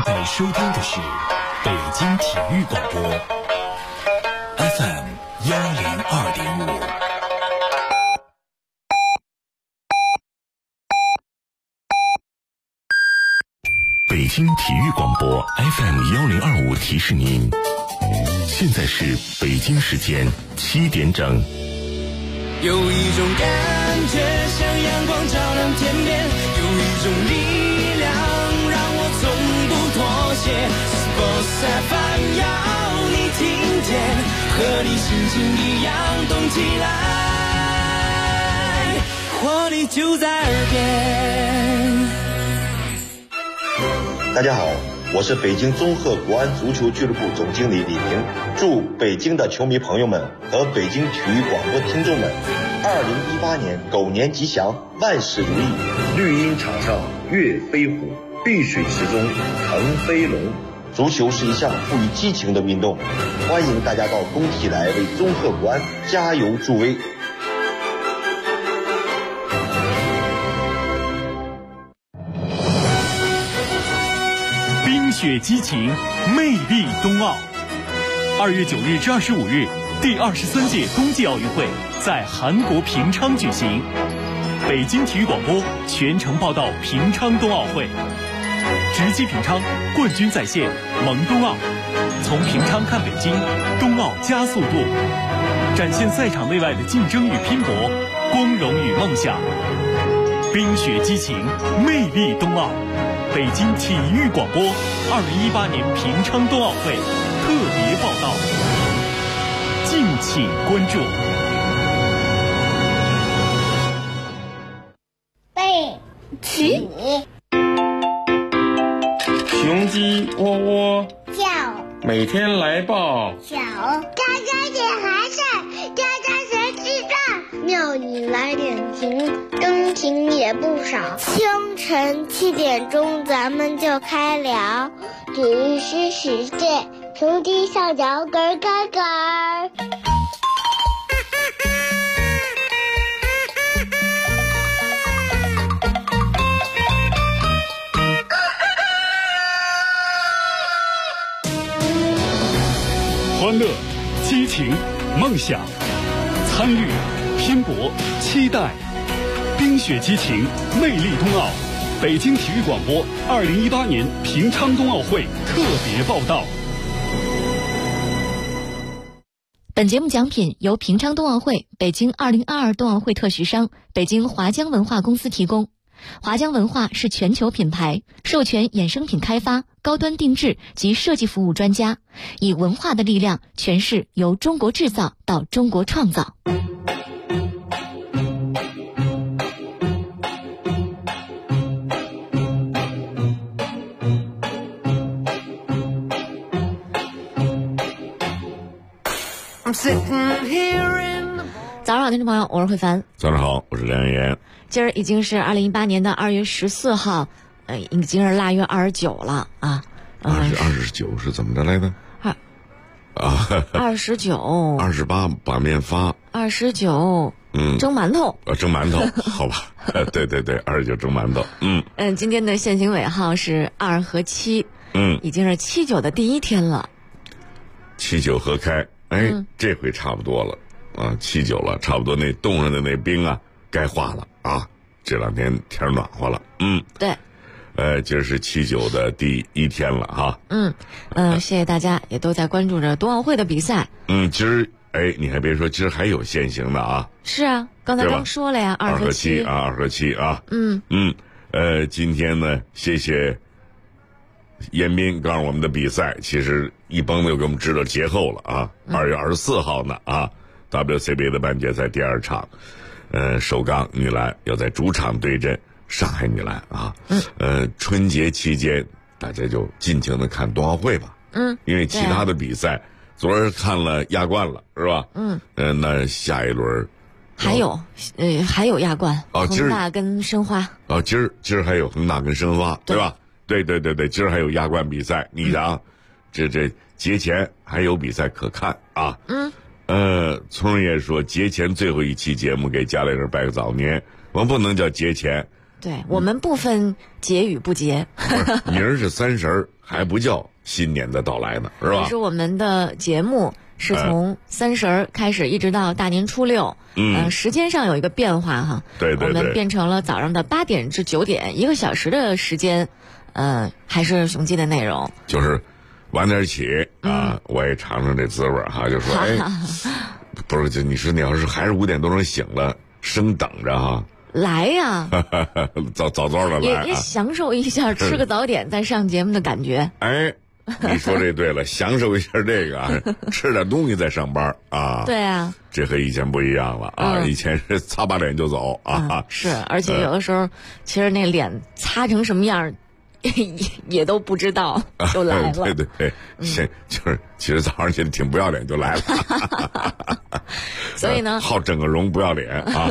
在收听的是北京体育广播 FM 102.5。北京体育广播 FM 1025提示您，现在是北京时间7点整。 有一种感觉像阳光照亮天边，有一种力量让我从不妥协。Sports FM 要你听见，和你心情一样动起来，活力就在耳边。 大家好，我是北京综合国安足球俱乐部总经理李平。祝北京的球迷朋友们和北京体育广播听众们2018年狗年吉祥，万事如意。绿茵场上跃飞虎，碧水池中腾飞龙。足球是一项富于激情的运动，欢迎大家到工体来为综合国安加油助威。 冰雪激情，魅力冬奥。2月9日至25日，第23届冬季奥运会在韩国平昌举行。北京体育广播全程报道平昌冬奥会，直击平昌，冠军在线，萌冬奥。从平昌看北京，冬奥加速度，展现赛场内外的竞争与拼搏，光荣与梦想。冰雪激情，魅力冬奥。北京体育广播2018年平昌冬奥会特别报道，敬请关注。 背起， 雄鸡喔喔叫， 每天来报小，家家点寒晒，家家学吃饭，庙里来点情，钟情也不少。清晨7点钟，咱们就开聊，体育新世界，从地上摇杆杆杆。 欢乐、激情、梦想，参与、拼搏、期待，冰雪激情，魅力冬奥。北京体育广播2018年平昌冬奥会特别报道。 本节目奖品由平昌冬奥会、北京2022冬奥会特许商北京华江文化公司提供。华江文化是全球品牌，授权衍生品开发、高端定制及设计服务专家，以文化的力量诠释由中国制造到中国创造。早上好，听众朋友，我是慧凡。 早上好，我是梁岩。 今儿已经是2018年的2月14号，已经是腊月29了啊。 29是怎么着来的？29 28把面发 ，29蒸馒头。 蒸馒头，好吧。对对对，29蒸馒头。 今天的限行尾号是2和7，已经是7、9的第一天了。 7、9合开，这回差不多了啊，7、9了，差不多那冻上的那冰啊，该化了啊。这2天天暖和了， 对。 今儿是7、9的第一天了哈。 谢谢大家也都在关注着冬奥会的比赛。 今儿你还别说，今儿还有限行的啊。 是啊，刚才刚说了呀，2和7 啊，2和7啊。今天呢，谢谢彦斌告诉我们的比赛，其实一蹦子又给我们知道节后了啊。2月24号呢啊 ，WCBA 的半决赛第2场，首钢女篮要在主场对阵上海女篮啊。春节期间大家就尽情的看冬奥会吧。因为其他的比赛，昨儿看了亚冠了，是吧？那下一轮还有亚冠，恒大跟申花。 今儿还有恒大跟申花，对吧？对，今儿还有亚冠比赛，你想，这节前还有比赛可看啊。聪儿爷说节前最后一期节目给家里人拜个早年，我们不能叫节前， 对，我们不分节与不节。 明儿是30，还不叫新年的到来呢，是吧？ 其实我们的节目是从30开始，一直到大年初六。时间上有一个变化哈。 对， 我们变成了早上的8点至9点，1个小时的时间。还是雄鸡的内容。就是晚点起啊，我也尝尝这滋味哈，就说不是，就你要是还是5点多钟醒了，生等着哈。 来呀， 早的来， 也享受一下吃个早点再上节目的感觉。 你说这对了，享受一下这个，吃点东西再上班啊。 对啊， 这和以前不一样了啊！以前是擦把脸就走啊。 是，而且有的时候，其实那脸擦成什么样也都不知道就来了。 对，就是其实早上起来挺不要脸就来了。 所以呢， 好整个容不要脸啊。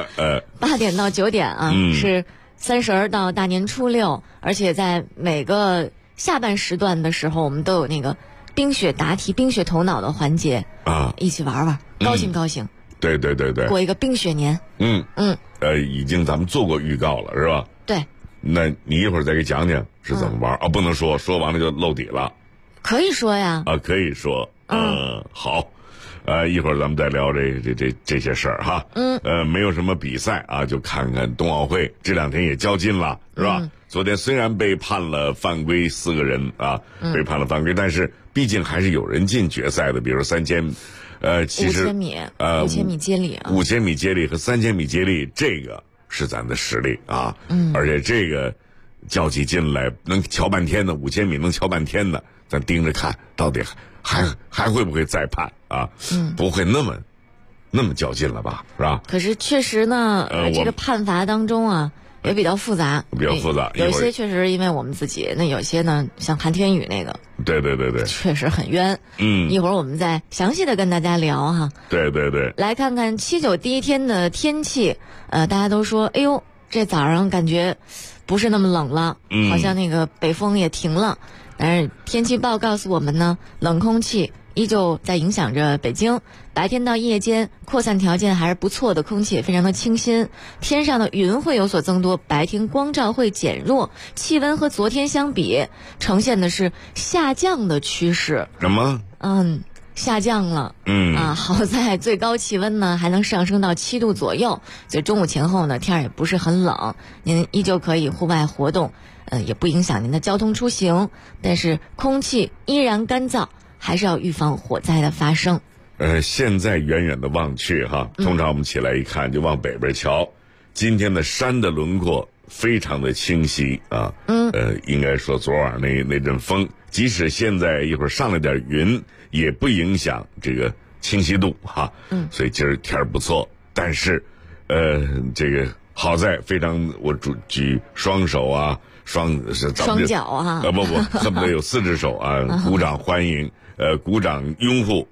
8点到9点啊，是30到大年初六，而且在每个下半时段的时候，我们都有那个冰雪答题、冰雪头脑的环节啊，一起玩玩，高兴高兴。 对， 过一个冰雪年。 已经咱们做过预告了，是吧？ 对。 那你一会儿再给讲讲是怎么玩不能说完了就露底了。 可以说呀。 可以说。好。一会儿咱们再聊这些事儿哈。没有什么比赛啊，就看看冬奥会这2天也较劲了，是吧？昨天虽然被判了犯规4个人啊，被判了犯规，但是毕竟还是有人进决赛的，比如3000，其实 5000米，5000米接力啊 ，5000米接力和3000米接力，这个是咱的实力啊。而且这个较起劲来能瞧半天的，5000米能瞧半天的，咱盯着看到底还会不会再判啊？不会那么较劲了吧，是吧？ 可是确实呢，这个判罚当中啊也比较复杂，有些确实因为我们自己，那有些呢像韩天宇那个， 对， 确实很冤。一会儿我们再详细的跟大家聊哈。 对， 来看看7、9第一天的天气。大家都说，哎呦，这早上感觉不是那么冷了，好像那个北风也停了。但是天气报告诉我们呢，冷空气依旧在影响着北京，白天到夜间扩散条件还是不错的，空气也非常的清新，天上的云会有所增多，白天光照会减弱，气温和昨天相比呈现的是下降的趋势。 什么？ 下降了。好在最高气温呢还能上升到7度左右，所以中午前后呢天也不是很冷，您依旧可以户外活动，也不影响您的交通出行，但是空气依然干燥，还是要预防火灾的发生。 现在远远的望去哈，通常我们起来一看就往北边瞧，今天的山的轮廓非常的清晰啊。应该说昨晚那阵风，即使现在一会儿上了点云，也不影响这个清晰度哈。所以今儿天儿不错，但是这个好在非常，我举双手啊，双脚啊， 不，恨不得有4只手啊，鼓掌欢迎，鼓掌拥护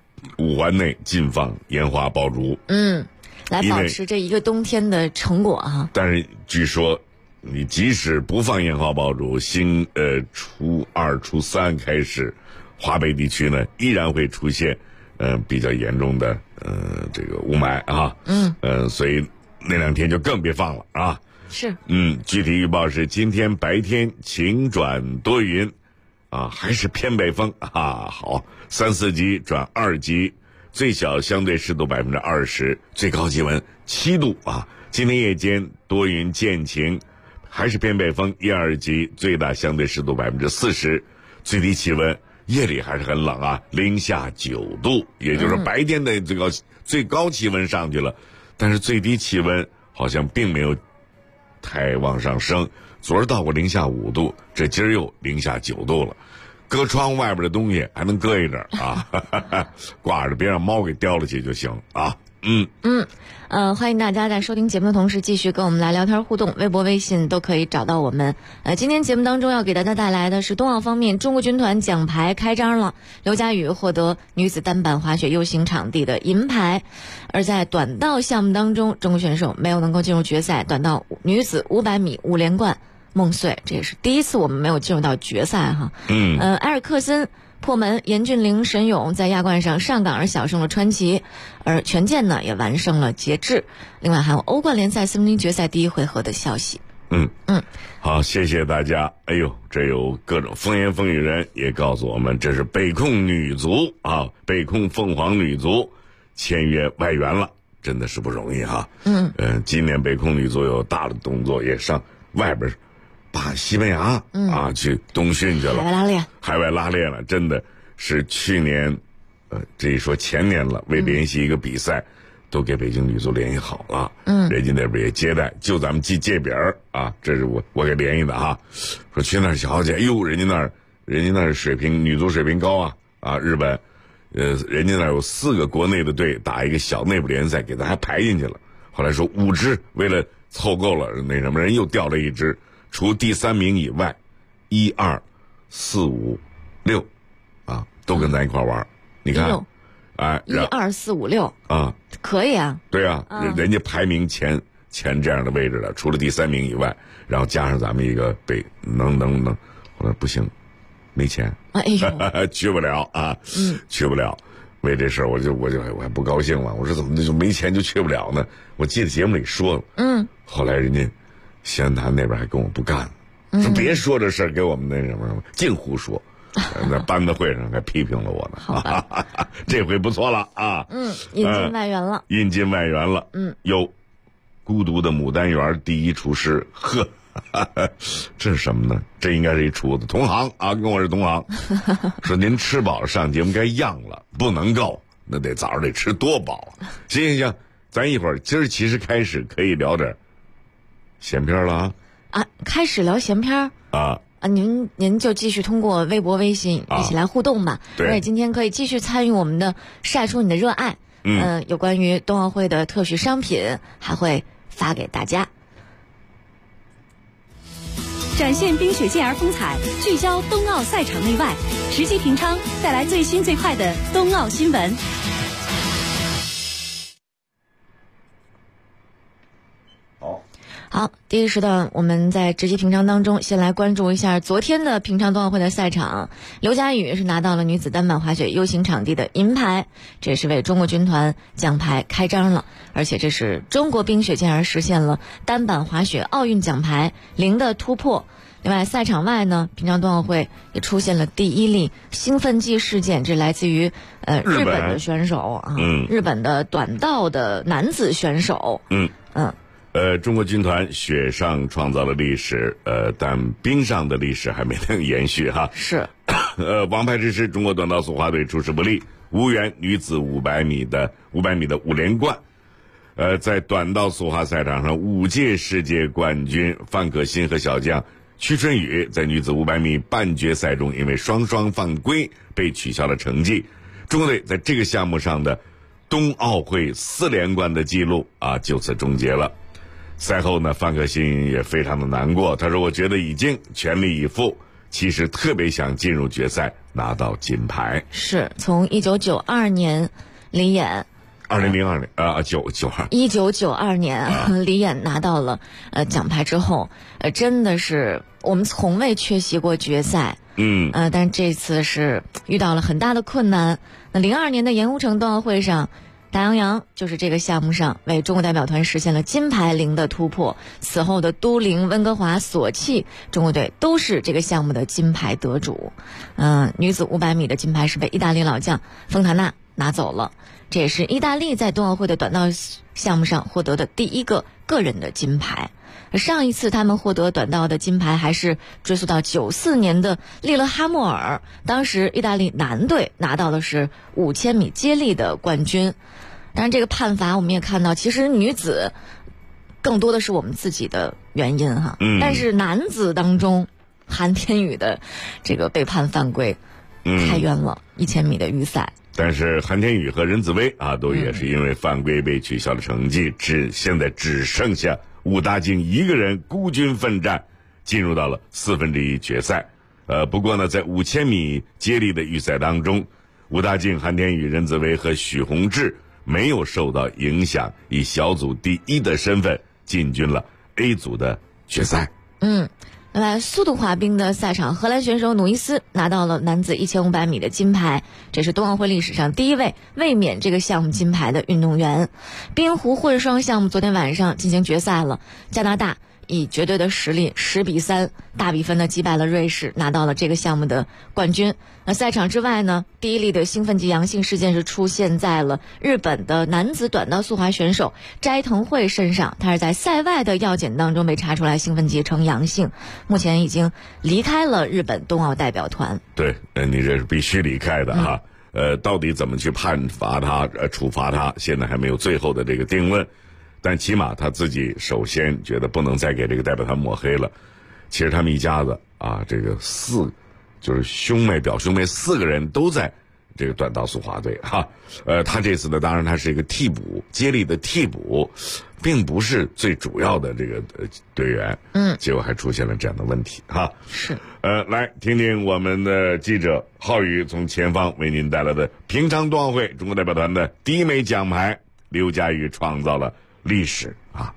5环内禁放烟花爆竹。 来保持这一个冬天的成果哈。 但是据说你即使不放烟花爆竹，初2、初3开始，华北地区呢依然会出现比较严重的这个雾霾啊。所以那2天就更别放了啊。 是。 具体预报是今天白天晴转多云啊，还是偏北风啊。好，3、4级转2级，最小相对湿度20%，最高气温7度啊。今天夜间多云见晴，还是偏北风1、2级，最大相对湿度40%，最低气温夜里还是很冷啊，零下9度，也就是白天的最高气温上去了，但是最低气温好像并没有太往上升。昨儿到过零下5度，这今儿又零下9度了。搁窗户外边的东西还能搁一阵啊，挂着别让猫给叼了去就行啊。 欢迎大家在收听节目的同时继续跟我们来聊天互动，微博微信都可以找到我们。今天节目当中要给大家带来的是冬奥方面，中国军团奖牌开张了，刘佳宇获得女子单板滑雪 U 型场地的银牌。而在短道项目当中，中国选手没有能够进入决赛，短道女子500米5连冠梦碎，这也是第一次我们没有进入到决赛哈。埃尔克森破门，严俊凌、沈勇在亚冠上上岗而小胜了川崎，而权健呢也完胜了节制。另外还有欧冠联赛4分之一决赛第1回合的消息。 好，谢谢大家。哎呦，这有各种风言风语人也告诉我们，这是北控女足啊，北控凤凰女足签约外援了，真的是不容易哈。今年北控女足有大的动作，也上外边打西班牙啊，去冬训去了，海外拉练了，真的是去年，这一说前年了，为联系一个比赛。都给北京女足联系好了，人家那边也接待，就咱们借饼啊，这是我给联系的啊，说去那儿瞧去，哎呦，人家那儿水平女足水平高啊，日本，人家那儿有4个国内的队打一个小内部联赛，给咱还排进去了。后来说5支，为了凑够了那什么，人又调了1支，除第3名以外，1、2、4、5、6，啊，都跟咱一块玩，你看。1、2、 4、5、6 啊， 可以啊。 对啊，人家排名前这样的位置的，除了第3名以外，然后加上咱们一个能，后来不行，没钱， 哎呦， 去不了啊，去不了。为这事儿我还不高兴了，我说怎么就没钱就去不了呢？我记得节目里说了，后来人家西安坛那边还跟我不干了，说别说这事儿，给我们那什么净胡说。在班子会上还批评了我呢， 好吧这回不错了啊！ 引进外援了， 有孤独的牡丹园第一厨师，呵，这是什么呢？这应该是一厨子，同行啊，跟我是同行。说您吃饱了上节目该样了，不能够，那得早上得吃多饱。行，咱一会儿今儿其实开始可以聊点闲篇了啊，开始聊闲篇啊。 您就继续通过微博、微信一起来互动吧。 对， 而且今天可以继续参与我们的晒出你的热爱。有关于冬奥会的特许商品还会发给大家。 展现冰雪健儿风采，聚焦冬奥赛场内外，直击平昌，带来最新最快的冬奥新闻。 好，第一时段我们在直击平昌当中，先来关注一下昨天的平昌冬奥会的赛场。刘佳宇是拿到了女子单板滑雪 U 型场地的银牌，这也是为中国军团奖牌开张了，而且这是中国冰雪健儿实现了单板滑雪奥运奖牌0的突破。另外，赛场外呢，平昌冬奥会也出现了第1例兴奋剂事件，这来自于日本的选手啊，日本的短道的男子选手， 中国军团雪上创造了历史，但冰上的历史还没能延续哈。 是， 王牌之师中国短道速滑队出师不利，无缘女子500米的5连冠。在短道速滑赛场上，5届世界冠军范可新和小将屈春雨在女子500米半决赛中因为双犯规被取消了成绩。中国队在这个项目上的冬奥会4连冠的记录啊，就此终结了。赛后呢，范可新也非常的难过，他说我觉得已经全力以赴，其实特别想进入决赛拿到金牌。 是从1992年李演 2002年 1992年李演拿到了奖牌之后，真的是我们从未缺席过决赛。但这次是遇到了很大的困难。那02年的盐湖城冬奥会上，大洋洋就是这个项目上为中国代表团实现了金牌0的突破。此后的都灵、温哥华、索契，中国队都是这个项目的金牌得主。女子500米的金牌是被意大利老将丰塔纳拿走了，这也是意大利在冬奥会的短道项目上获得的第1个个人的金牌。上一次他们获得短道的金牌还是追溯到94年的利勒哈默尔，当时意大利男队拿到的是5000米接力的冠军。当然这个判罚我们也看到，其实女子更多的是我们自己的原因哈。但是男子当中，韩天宇的这个被判犯规，开冤了1000米的预赛。 但是韩天宇和任子威啊，都也是因为犯规被取消了成绩，现在只剩下武大靖一个人孤军奋战，进入到了1/4决赛。不过呢，在5000米接力的预赛当中，武大靖、韩天宇、任子威和许宏志没有受到影响，以小组第1的身份进军了 A 组的决赛。 另外，速度滑冰的赛场，荷兰选手努伊斯拿到了男子1500米的金牌，这是冬奥会历史上第1位卫冕这个项目金牌的运动员。冰壶混双项目昨天晚上进行决赛了，加拿大以绝对的实力10-3大比分的击败了瑞士，拿到了这个项目的冠军。那赛场之外呢，第一例的兴奋剂阳性事件是出现在了日本的男子短道速滑选手斋藤惠身上，他是在赛外的药检当中被查出来兴奋剂呈阳性，目前已经离开了日本冬奥代表团。 对，你这是必须离开的哈。到底怎么去判罚他、处罚他，现在还没有最后的这个定论。但起码他自己首先觉得不能再给这个代表团抹黑了。其实他们一家子啊，这个就是表兄妹4个人都在这个短道速滑队哈。他这次呢，当然他是一个替补，接力的替补，并不是最主要的这个队员。结果还出现了这样的问题哈。 是。 来听听我们的记者浩宇从前方为您带来的平昌冬奥会中国代表团的第一枚奖牌，刘佳宇创造了历史啊！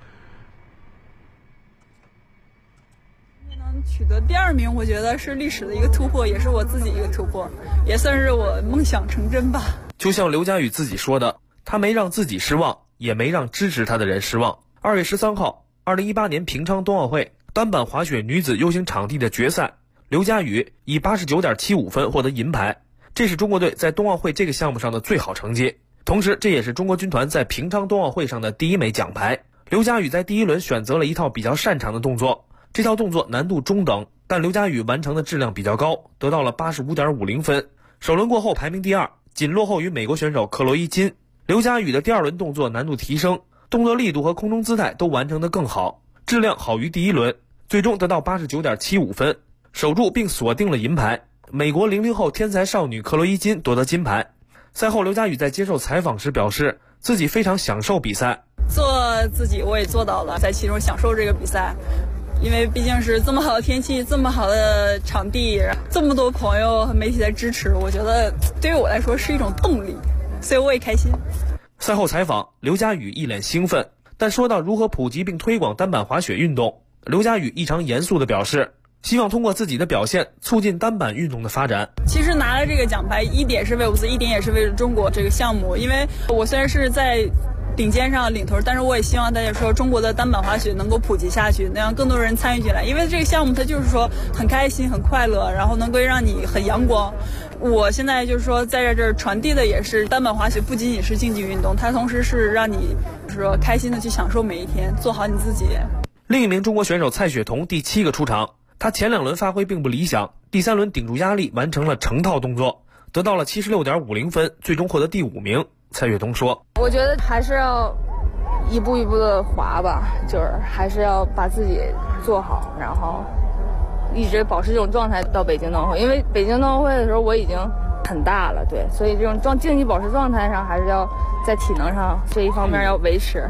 能取得第2名，我觉得是历史的一个突破，也是我自己一个突破，也算是我梦想成真吧。 就像刘佳宇自己说的，他没让自己失望，也没让支持他的人失望。2月13号，2018年平昌冬奥会单板滑雪女子 U 型场地的决赛，刘佳宇以 89.75 分获得银牌，这是中国队在冬奥会这个项目上的最好成绩。同时，这也是中国军团在平昌冬奥会上的第1枚奖牌。刘佳宇在第1轮选择了一套比较擅长的动作，这套动作难度中等，但刘佳宇完成的质量比较高，得到了 85.50 分。首轮过后排名第2，仅落后于美国选手克洛伊金。刘佳宇的第2轮动作难度提升，动作力度和空中姿态都完成得更好，质量好于第1轮，最终得到 89.75 分，守住并锁定了银牌。美国00后天才少女克洛伊金夺得金牌。赛后，刘佳宇在接受采访时表示，自己非常享受比赛， 做自己我也做到了，在其中享受这个比赛，因为毕竟是这么好的天气，这么好的场地，这么多朋友和媒体的支持，我觉得对于我来说是一种动力，所以我也开心。 赛后采访，刘佳宇一脸兴奋，但说到如何普及并推广单板滑雪运动，刘佳宇异常严肃地表示，希望通过自己的表现促进单板运动的发展。 其实拿了这个奖牌，一点是为我自己，一点也是为了中国这个项目。因为我虽然是在顶尖上领头，但是我也希望大家说中国的单板滑雪能够普及下去，能让更多人参与进来。因为这个项目它就是说很开心、很快乐，然后能够让你很阳光。我现在就是说在这儿传递的也是单板滑雪不仅仅是竞技运动，它同时是让你就是说开心的去享受每一天，做好你自己。 另一名中国选手蔡雪桐第7个出场，他前2轮发挥并不理想，第3轮顶住压力完成了成套动作，得到了 76.50 分，最终获得第5名。蔡雪桐说， 我觉得还是要一步一步的滑吧，就是还是要把自己做好，然后一直保持这种状态到北京冬奥会。因为北京冬奥会的时候我已经很大了，对，所以这种竞技保持状态上还是要在体能上这一方面要维持。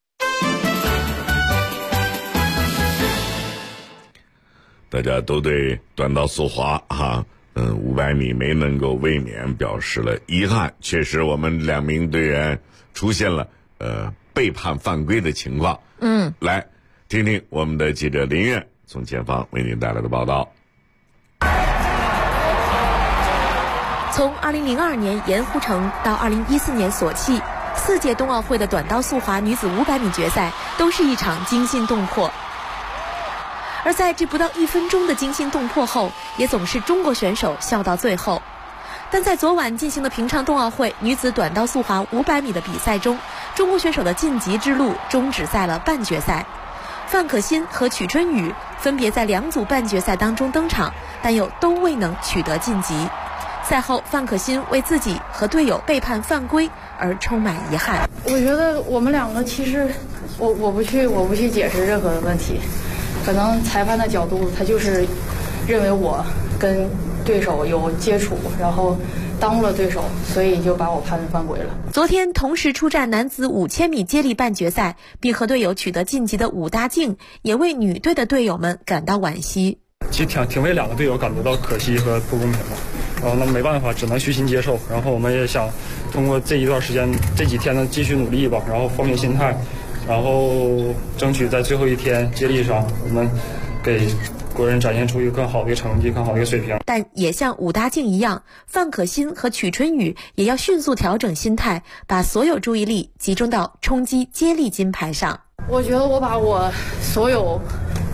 大家都对短道速滑500米没能够卫冕表示了遗憾。确实，我们2名队员出现了背叛犯规的情况。来听听我们的记者林苑从前方为您带来的报道。 从2002年盐湖城到2014年索契，4届冬奥会的短道速滑女子500米决赛都是一场惊心动魄。而在这不到1分钟的惊心动魄后，也总是中国选手笑到最后。但在昨晚进行的平昌冬奥会女子短道速滑500米的比赛中，中国选手的晋级之路终止在了半决赛。范可新和曲春雨分别在2组半决赛当中登场，但又都未能取得晋级。赛后，范可新为自己和队友背叛犯规而充满遗憾。 我觉得我们2个其实我不去解释任何的问题，可能裁判的角度他就是认为我跟对手有接触，然后耽误了对手，所以就把我判犯规了。 昨天同时出战男子5000米接力半决赛并和队友取得晋级的武大靖，也为女队的队友们感到惋惜。 其实挺为2个队友感觉到可惜和不公平的，然后那没办法，只能虚心接受。然后我们也想通过这一段时间、这几天的继续努力吧，然后放平心态，然后争取在最后一天接力上，我们给国人展现出一个更好的一个成绩、更好的一个水平。 但也像武大靖一样，范可新和曲春雨也要迅速调整心态，把所有注意力集中到冲击接力金牌上。 我觉得我把我所有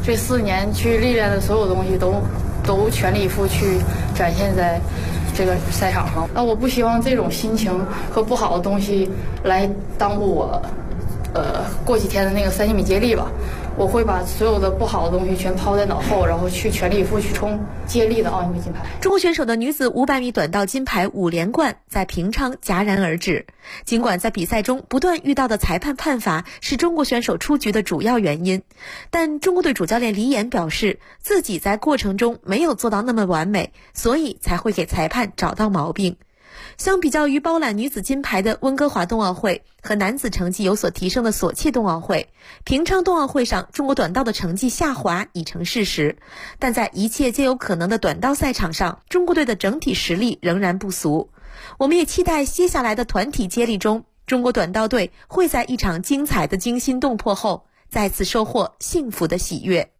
这4年去历练的所有东西都全力以赴去展现在这个赛场上。那我不希望这种心情和不好的东西来耽误我过几天的那个3000米接力吧。我会把所有的不好的东西全抛在脑后，然后去全力以赴去冲接力的奥运会金牌。 中国选手的女子500米短道金牌5连冠在平昌戛然而止。尽管在比赛中不断遇到的裁判判罚是中国选手出局的主要原因，但中国队主教练李岩表示，自己在过程中没有做到那么完美，所以才会给裁判找到毛病。相比较于包揽女子金牌的温哥华冬奥会和男子成绩有所提升的索契冬奥会，平昌冬奥会上中国短道的成绩下滑已成事实，但在一切皆有可能的短道赛场上，中国队的整体实力仍然不俗。我们也期待接下来的团体接力中，中国短道队会在一场精彩的惊心动魄后再次收获幸福的喜悦。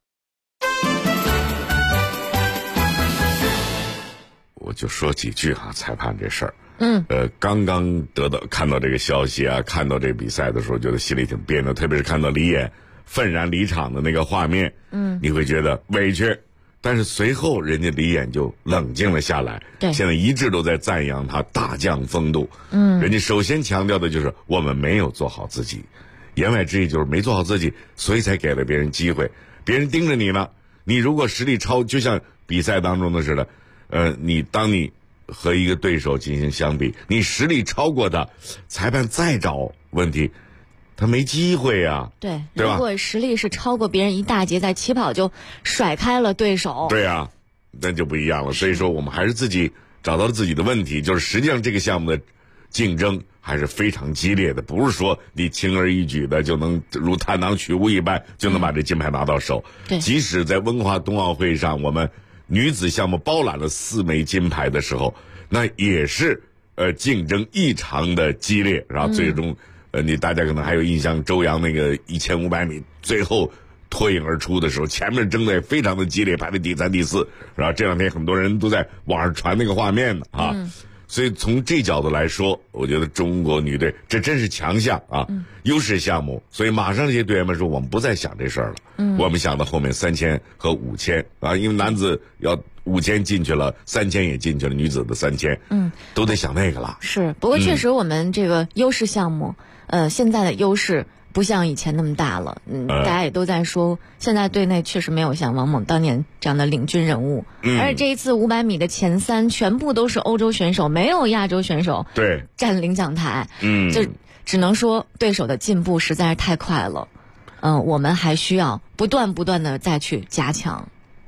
我就说几句裁判这事儿。刚刚看到这个消息啊，看到这比赛的时候，觉得心里挺别扭，特别是看到李岩愤然离场的那个画面，你会觉得委屈。但是随后人家李岩就冷静了下来， 对， 现在一致都在赞扬他大将风度。人家首先强调的就是我们没有做好自己，言外之意就是没做好自己，所以才给了别人机会，别人盯着你呢。你如果实力超，就像比赛当中的似的。当你和一个对手进行相比，你实力超过他，裁判再找问题，他没机会啊。 对吧？ 如果实力是超过别人一大截，在起跑就甩开了对手。 对啊，那就不一样了。所以说，我们还是自己找到了自己的问题，就是实际上这个项目的竞争还是非常激烈的，不是说你轻而易举的就能如探囊取物一般就能把这金牌拿到手。即使在温哥华冬奥会上，我们女子项目包揽了4枚金牌的时候，那也是竞争异常的激烈，然后最终大家可能还有印象，周洋那个1500米最后脱颖而出的时候，前面争的也非常的激烈，排在第3、第4，然后这2天很多人都在网上传那个画面呢所以从这角度来说，我觉得中国女队这真是强项优势项目。所以马上这些队员们说，我们不再想这事儿了，我们想到后面3000和5000因为男子要5000进去了，3000也进去了，女子的3000都得想那个了。 是，不过确实我们这个优势项目现在的优势不像以前那么大了，大家也都在说，现在队内确实没有像王猛当年这样的领军人物，而且这一次500米的前3全部都是欧洲选手，没有亚洲选手占领奖台，就只能说对手的进步实在是太快了，我们还需要不断的再去加强。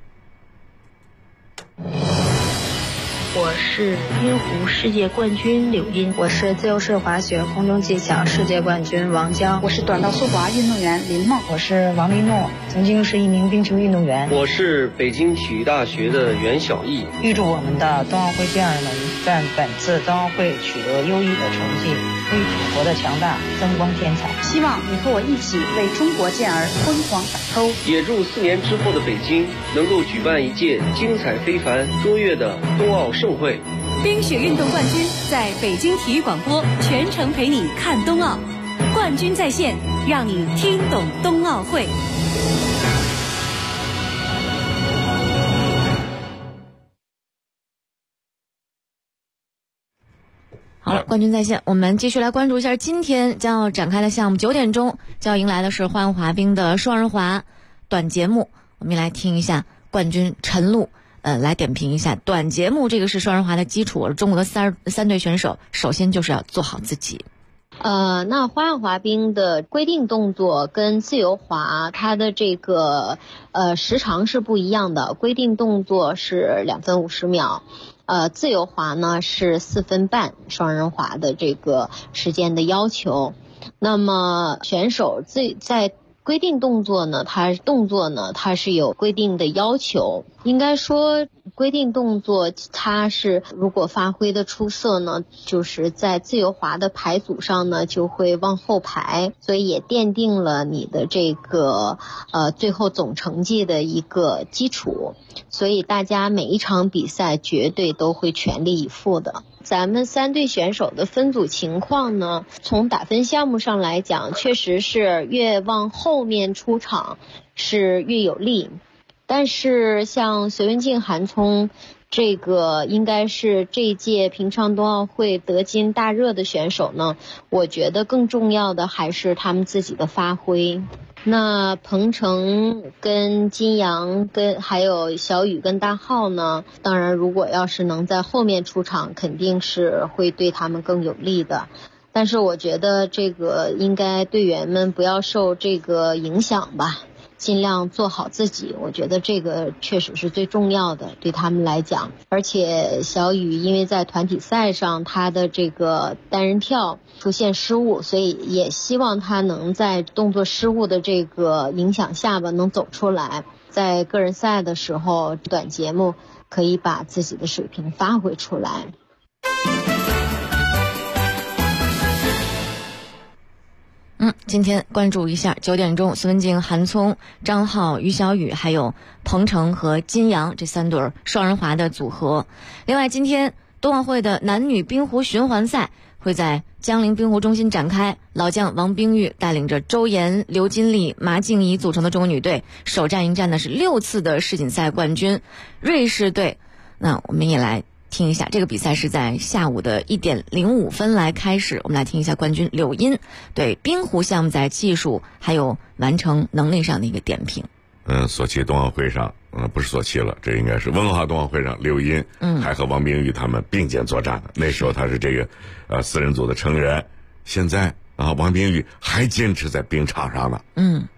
我是晕湖世界冠军柳茵，我是自由式滑雪空中技巧世界冠军王娇， 我是短道速滑运动员林梦， 我是王丽诺，曾经是一名冰球运动员， 我是北京体育大学的袁小艺。 预祝我们的冬奥会健儿们在本次冬奥会取得优异的成绩，为祖国的强大增光添彩。 希望你和我一起为中国健儿辉煌打 call。 也祝4年之后的北京能够举办一届精彩非凡、卓越的冬奥盛会。 冰雪运动冠军在北京体育广播全程陪你看冬奥，冠军在线，让你听懂冬奥会。 好了，冠军在线，我们继续来关注一下今天将要展开的项目。9点钟就要迎来的是花样滑冰的双人滑短节目，我们来听一下冠军陈露来点评一下短节目，这个是双人滑的基础。中国的三队选手首先就是要做好自己。 那花样滑冰的规定动作跟自由滑它的这个时长是不一样的，规定动作是2分50秒，自由滑呢是4分半，双人滑的这个时间的要求。那么选手在规定动作呢，它是有规定的要求。应该说规定动作它是如果发挥的出色呢，就是在自由滑的排组上呢就会往后排，所以也奠定了你的这个最后总成绩的一个基础。所以大家每一场比赛绝对都会全力以赴的。咱们3队选手的分组情况呢，从打分项目上来讲，确实是越往后后面出场是越有利。但是像隋文静、韩聪这个应该是这一届平昌冬奥会得金大热的选手呢，我觉得更重要的还是他们自己的发挥。那彭程跟金阳还有小雨跟大浩呢，当然如果要是能在后面出场，肯定是会对他们更有利的。但是我觉得这个应该队员们不要受这个影响吧，尽量做好自己，我觉得这个确实是最重要的，对他们来讲。而且小雨因为在团体赛上他的这个单人跳出现失误，所以也希望他能在动作失误的这个影响下吧，能走出来，在个人赛的时候短节目可以把自己的水平发挥出来。 今天关注一下9点钟，孙文静、韩聪、张浩、于小雨还有彭程和金阳这3对双人滑的组合。另外，今天冬奥会的男女冰壶循环赛会在江陵冰壶中心展开，老将王冰玉带领着周岩、刘金丽、马静怡组成的中国女队，首战迎战的是6次的世锦赛冠军瑞士队。那我们也来听一下，这个比赛是在下午的1点05分来开始。我们来听一下冠军柳茵对冰壶项目在技术还有完成能力上的一个点评。 索契冬奥会上，不是索契了，这应该是温哥华冬奥会上，柳茵还和王冰玉他们并肩作战的。那时候他是这个4人组的成员，现在王冰玉还坚持在冰场上呢。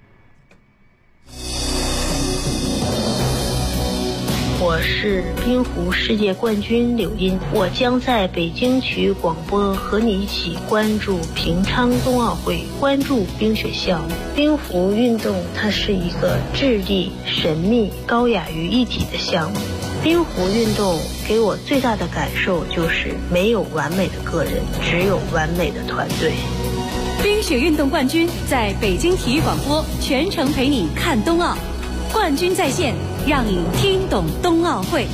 我是冰壶世界冠军柳茵，我将在北京体育广播和你一起关注平昌冬奥会，关注冰雪项目。冰壶运动它是一个智力、神秘、高雅于一体的项目。冰壶运动给我最大的感受就是没有完美的个人，只有完美的团队。 冰雪运动冠军在北京体育广播全程陪你看冬奥，冠军在线，让你听懂冬奥会。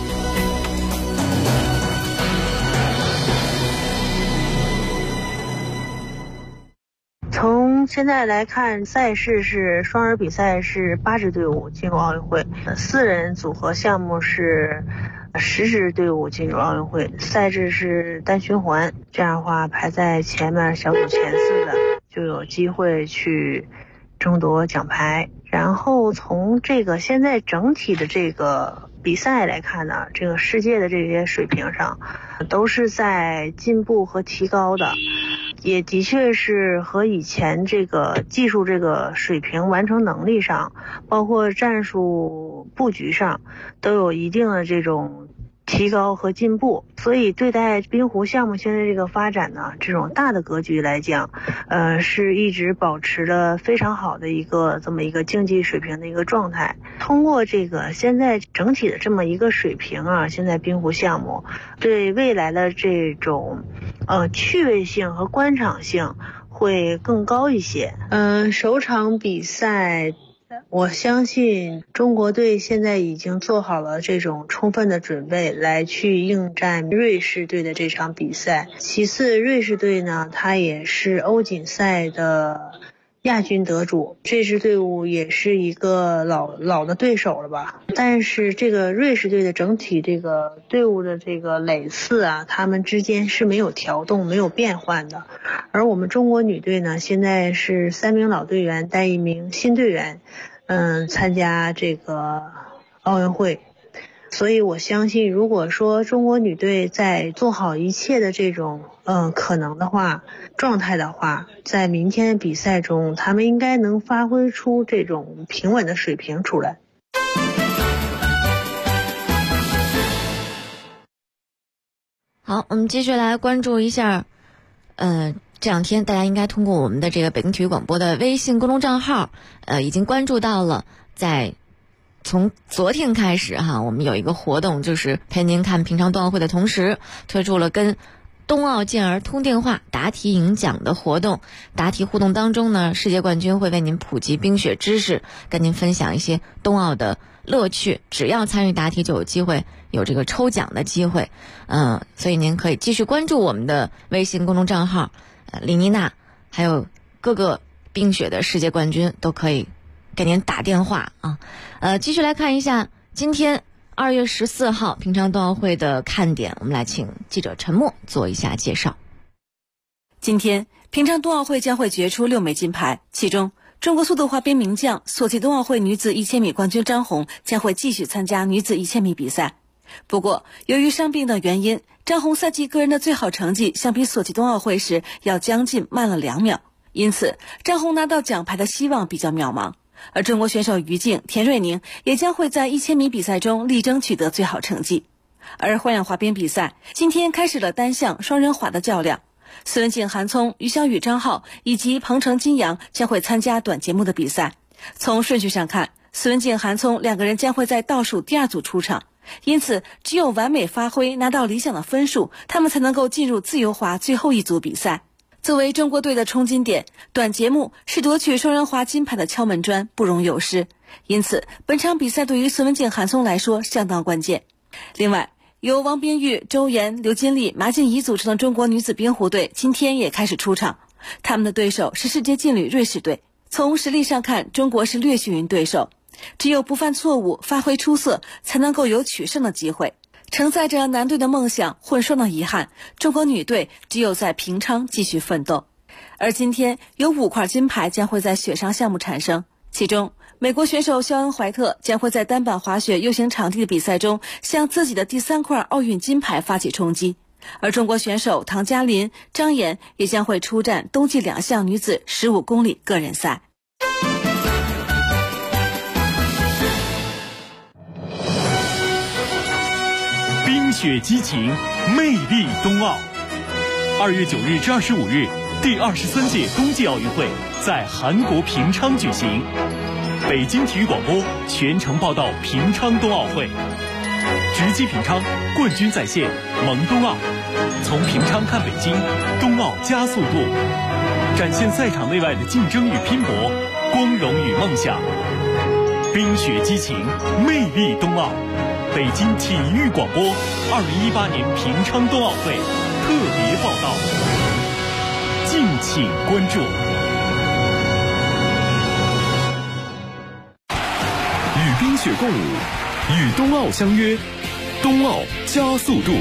从现在来看，赛事是双人比赛是8支队伍进入奥运会，4人组合项目是10支队伍进入奥运会，赛制是单循环，这样的话排在前面小组前4的就有机会去争夺奖牌。然后从这个现在整体的这个比赛来看呢，这个世界的这些水平上都是在进步和提高的，也的确是和以前这个技术这个水平完成能力上，包括战术布局上都有一定的这种提高和进步。所以对待冰壶项目现在这个发展呢，这种大的格局来讲，是一直保持了非常好的一个这么一个竞技水平的一个状态。通过这个现在整体的这么一个水平啊，现在冰壶项目对未来的这种趣味性和观赏性会更高一些。首场比赛我相信中国队现在已经做好了这种充分的准备来去应战瑞士队的这场比赛。其次，瑞士队呢，它也是欧锦赛的亚军得主，这支队伍也是一个老的对手了吧。但是这个瑞士队的整体这个队伍的这个垒次啊，他们之间是没有调动没有变换的。而我们中国女队呢，现在是3名老队员带1名新队员参加这个奥运会。所以我相信，如果说中国女队在做好一切的这种可能的话，状态的话，在明天的比赛中，他们应该能发挥出这种平稳的水平出来。 好，我们继续来关注一下，这2天大家应该通过我们的这个北京体育广播的微信公众账号，已经关注到了，从昨天开始我们有一个活动，就是陪您看平昌冬奥会的同时，推出了跟冬奥健儿通电话答题赢奖的活动。答题互动当中呢，世界冠军会为您普及冰雪知识，跟您分享一些冬奥的乐趣。只要参与答题就有机会有这个抽奖的机会。所以您可以继续关注我们的微信公众账号，李妮娜还有各个冰雪的世界冠军都可以给您打电话啊。继续来看一下今天2月14号平昌冬奥会的看点，我们来请记者陈默做一下介绍。 今天平昌冬奥会将会决出6枚金牌，其中中国速度滑冰名将、索契冬奥会女子1000米冠军张红将会继续参加女子1000米比赛。不过由于伤病的原因，张红赛季个人的最好成绩相比索契冬奥会时要将近慢了2秒，因此张红拿到奖牌的希望比较渺茫。而中国选手于静、田瑞宁也将会在1000米比赛中力争取得最好成绩。而花样滑冰比赛今天开始了单项双人滑的较量，孙文静、韩聪、于小雨、张浩以及彭程、金阳将会参加短节目的比赛。从顺序上看，孙文静、韩聪2个人将会在倒数第2组出场，因此只有完美发挥拿到理想的分数，他们才能够进入自由滑最后一组比赛。作为中国队的冲金点，短节目是夺取双人滑金牌的敲门砖，不容有失。因此本场比赛对于孙文静、韩聪来说相当关键。另外，由王冰玉、周岩、刘金丽、马静怡组成的中国女子冰壶队今天也开始出场，他们的对手是世界劲旅瑞士队。从实力上看，中国是略逊于对手，只有不犯错误、发挥出色，才能够有取胜的机会。承载着男队的梦想，混双的遗憾，中国女队只有在平昌继续奋斗。而今天有5块金牌将会在雪上项目产生，其中美国选手肖恩·怀特将会在单板滑雪 U 型场地的比赛中向自己的第3块奥运金牌发起冲击，而中国选手唐嘉林、张妍也将会出战冬季2项女子15公里个人赛。 冰雪激情，魅力冬奥。2月9日至25日，第23届冬季奥运会在韩国平昌举行。北京体育广播全程报道平昌冬奥会，直击平昌，冠军在线，萌冬奥。从平昌看北京，冬奥加速度，展现赛场内外的竞争与拼搏，光荣与梦想。冰雪激情，魅力冬奥。北京体育广播2018年平昌冬奥会特别报道，敬请关注。 与冰雪共舞，与冬奥相约，冬奥加速度。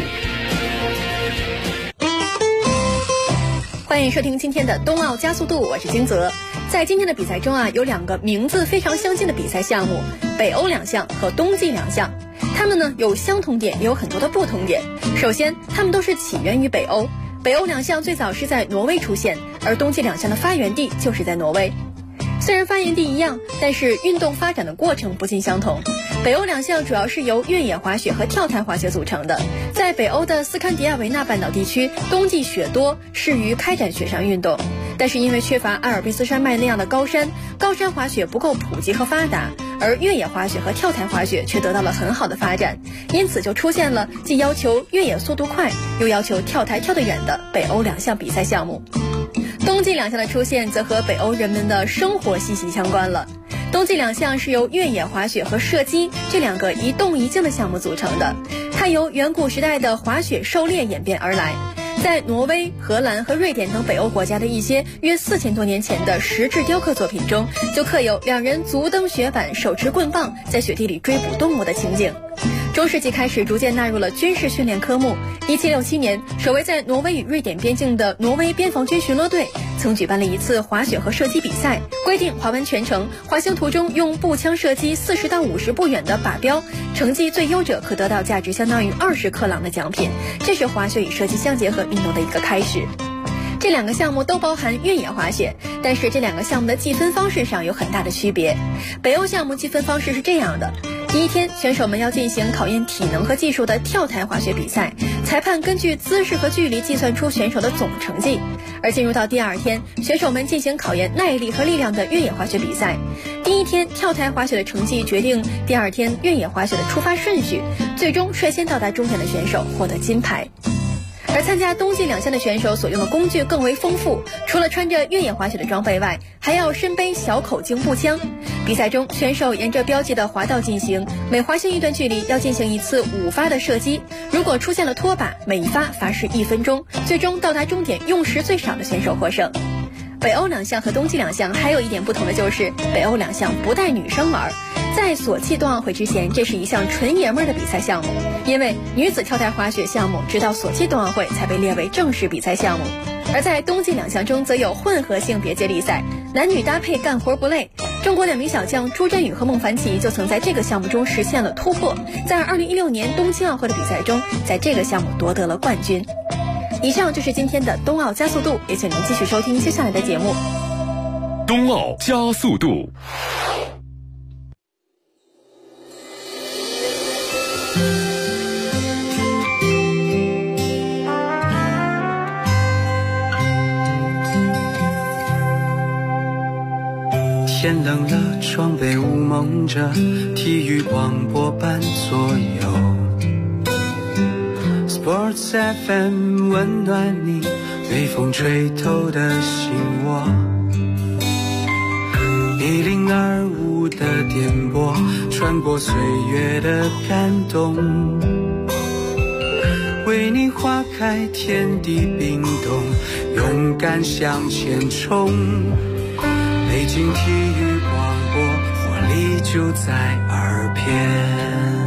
欢迎收听今天的冬奥加速度，我是金泽。在今天的比赛中有2个名字非常相近的比赛项目，北欧2项和冬季2项。它们呢有相同点，也有很多的不同点。首先，它们都是起源于北欧，北欧2项最早是在挪威出现，而冬季2项的发源地就是在挪威。虽然发源地一样，但是运动发展的过程不尽相同。北欧2项主要是由越野滑雪和跳台滑雪组成的。在北欧的斯堪的亚维纳半岛地区，冬季雪多，适于开展雪上运动。但是因为缺乏阿尔卑斯山脉那样的高山滑雪不够普及和发达，而越野滑雪和跳台滑雪却得到了很好的发展，因此就出现了既要求越野速度快，又要求跳台跳得远的北欧2项比赛项目。冬季2项的出现则和北欧人们的生活息息相关了。冬季2项是由越野滑雪和射击这2个一动一静的项目组成的，它由远古时代的滑雪狩猎演变而来。在挪威、荷兰和瑞典等北欧国家的一些约4000多年前的石质雕刻作品中，就刻有2人足蹬雪板，手持棍棒，在雪地里追捕动物的情景。中世纪开始逐渐纳入了军事训练科目。1767年，守卫在挪威与瑞典边境的挪威边防军巡逻队曾举办了一次滑雪和射击比赛，规定滑完全程，滑行途中用步枪射击40到50步远的靶标，成绩最优者可得到价值相当于20克朗的奖品。这是滑雪与射击相结合运动的一个开始。这2个项目都包含越野滑雪，但是这2个项目的计分方式上有很大的区别。北欧项目计分方式是这样的：第一天，选手们要进行考验体能和技术的跳台滑雪比赛，裁判根据姿势和距离计算出选手的总成绩。而进入到第2天，选手们进行考验耐力和力量的越野滑雪比赛。第一天跳台滑雪的成绩决定第2天越野滑雪的出发顺序，最终率先到达终点的选手获得金牌。而参加冬季2项的选手所用的工具更为丰富，除了穿着越野滑雪的装备外，还要身背小口径步枪。比赛中，选手沿着标记的滑道进行，每滑行一段距离要进行一次5发的射击，如果出现了拖把，每一发罚时1分钟，最终到达终点用时最少的选手获胜。 北欧两项和冬季两项还有一点不同的就是，北欧两项不带女生玩。在索契冬奥会之前，这是一项纯爷们儿的比赛项目，因为女子跳台滑雪项目直到索契冬奥会才被列为正式比赛项目。而在冬季两项中，则有混合性别接力赛，男女搭配干活不累。中国2名小将朱振宇和孟凡奇就曾在这个项目中实现了突破，在2016年东京奥会的比赛中，在这个项目夺得了冠军。以上就是今天的冬奥加速度，也请您继续收听接下来的节目。 冬奥加速度。 天冷了，窗被雾蒙着，体育广播伴左右。Sports FM 温暖你，被风吹透的心窝。1025的电波，穿过岁月的感动，为你划开天地冰冻，勇敢向前冲。北京体育广播，活力就在耳边。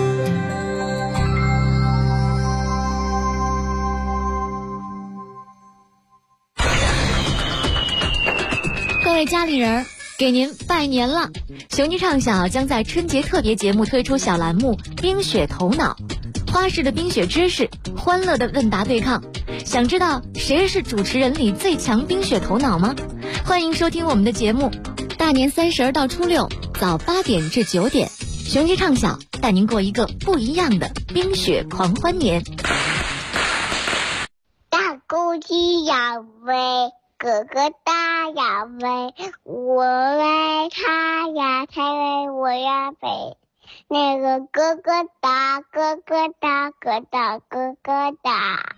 各位家里人，给您拜年了！雄鸡唱小将在春节特别节目推出小栏目《冰雪头脑》，花式的冰雪知识，欢乐的问答对抗。想知道谁是主持人里最强冰雪头脑吗？欢迎收听我们的节目，大年30到初6早8点至9点，雄鸡唱小带您过一个不一样的冰雪狂欢年。 大公鸡要飞，哥哥大呀飞，我为他呀才为我呀飞。那个哥哥大，哥哥大，哥大哥哥大。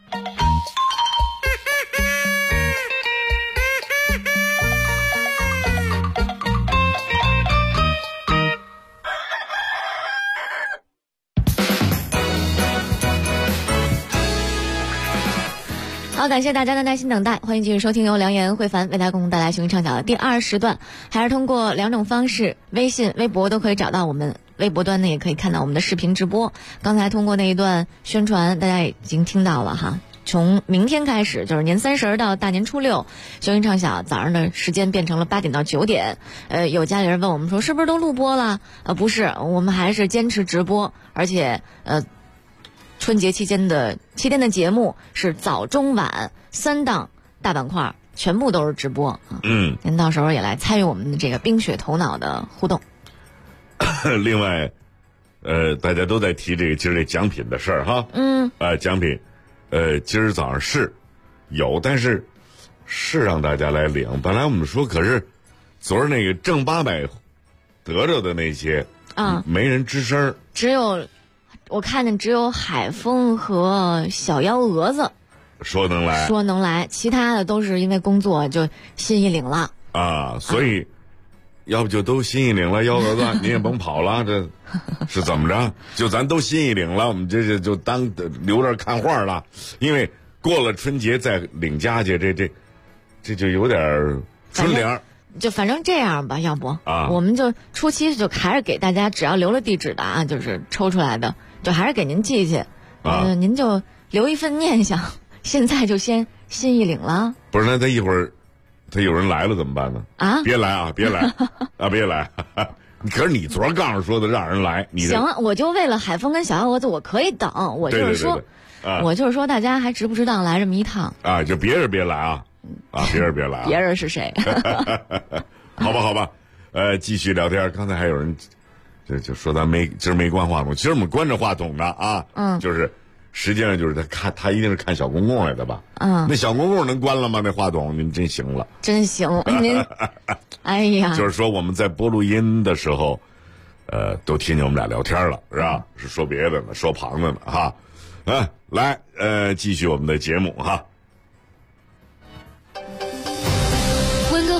好，感谢大家的耐心等待，欢迎继续收听由梁岩、慧凡为大家共同带来雄鸡唱小的第2时段，还是通过2种方式，微信、微博都可以找到我们，微博端呢也可以看到我们的视频直播。刚才通过那一段宣传，大家已经听到了哈。从明天开始，就是年30到大年初6，雄鸡唱小早上的时间变成了8点到9点。有家里人问我们说，是不是都录播了？不是，我们还是坚持直播，而且春节期间的7天的节目是早中晚3档大板块，全部都是直播啊。您到时候也来参与我们的这个冰雪头脑的互动。 另外，大家都在提这个今儿这奖品的事儿哈。奖品，今儿早上是有，但是是让大家来领。本来我们说，可是昨儿那个挣800得着的那些没人吱声，我看见只有海峰和小幺蛾子说能来，其他的都是因为工作就心一领了啊，所以要不就都心一领了，幺蛾子你也甭跑了，这是怎么着？就咱都心一领了，我们这就当留着看画了，因为过了春节再领家去，这就有点春联。 就反正这样吧，要不我们就初期就还是给大家，只要留了地址的啊，就是抽出来的。就还是给您寄去，您就留一份念想，现在就先心意领了。 不是，那他一会儿他有人来了怎么办呢？别来啊，别来啊，别来！可是你昨儿告诉说的让人来，你行了，我就为了海峰跟小幺蛾子，我可以等。我就是说，我就是说，大家还值不值当来这么一趟啊？就别人别来啊，别人别来， 别人是谁？ 好吧，继续聊天。刚才还有人。就说咱今儿没关话筒，其实我们关着话筒的啊，就是实际上就是他一定是看小公公来的吧，那小公公能关了吗？那话筒您真行了， 真行，您，哎呀， 就是说我们在播录音的时候，都听见我们俩聊天了，是吧？是说别的呢，说旁的呢，哈，来，继续我们的节目哈。 温哥华所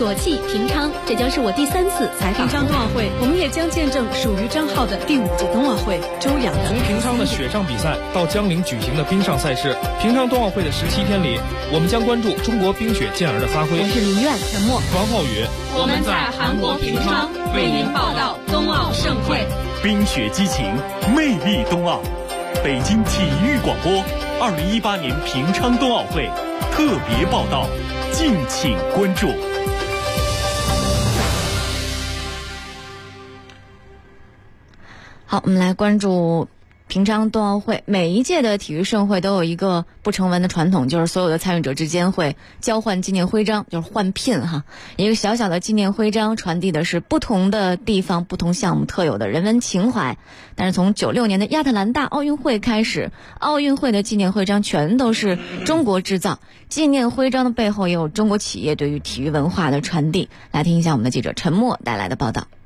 索契平昌，这将是我第3次采访平昌冬奥会，我们也将见证属于张浩的第5届冬奥会。周洋的从平昌的雪上比赛到江陵举行的冰上赛事，平昌冬奥会的17天里，我们将关注中国冰雪健儿的发挥。 我是林苑，陈默， 王浩宇， 我们在韩国平昌为您报道冬奥盛会。 冰雪激情，魅力冬奥。北京体育广播2018年平昌冬奥会特别报道，敬请关注。 好，我们来关注平昌冬奥会。每一届的体育盛会都有一个不成文的传统，就是所有的参与者之间会交换纪念徽章，就是换聘哈。一个小小的纪念徽章传递的是不同的地方不同项目特有的人文情怀。但是从96年的亚特兰大奥运会开始，奥运会的纪念徽章全都是中国制造。纪念徽章的背后也有中国企业对于体育文化的传递。来听一下我们的记者陈默带来的报道。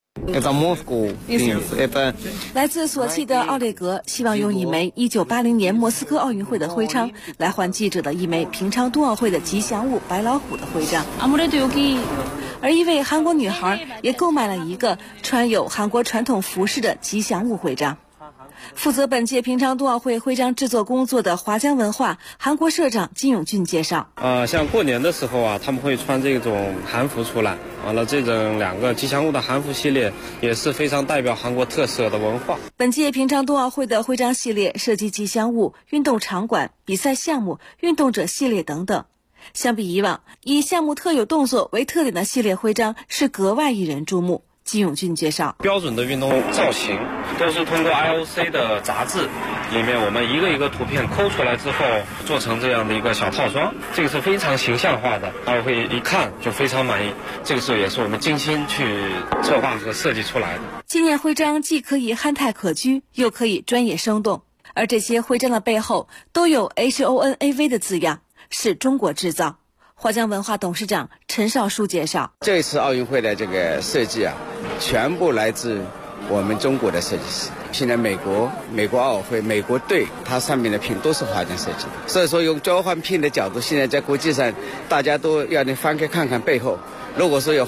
来自索契的奥列格希望用一枚1980年莫斯科奥运会的徽章来换记者的一枚平昌冬奥会的吉祥物白老虎的徽章。而一位韩国女孩也购买了一个穿有韩国传统服饰的吉祥物徽章。负责本届平昌冬奥会徽章制作工作的华江文化韩国社长金永俊介绍， 像过年的时候啊，他们会穿这种韩服出来，完了这种2个吉祥物的韩服系列也是非常代表韩国特色的文化。 本届平昌冬奥会的徽章系列涉及吉祥物、运动场馆、比赛项目、运动者系列等等。相比以往，以项目特有动作为特点的系列徽章是格外引人注目。金永俊介绍， 标准的运动造型都是通过 IOC 的杂志里面我们一个一个图片抠出来之后做成这样的一个小套装，这个是非常形象化的，奥委会一看就非常满意，这个时候也是我们精心去策划和设计出来的。 纪念徽章既可以憨态可掬，又可以专业生动，而这些徽章的背后都有 HONAV 的字样，是中国制造。华江文化董事长陈少书介绍， 这次奥运会的这个设计啊，全部来自我们中国的设计师。现在美国奥委会美国队它上面的聘都是华江设计的，所以说用交换聘的角度，现在在国际上大家都要你翻开看看背后，如果说有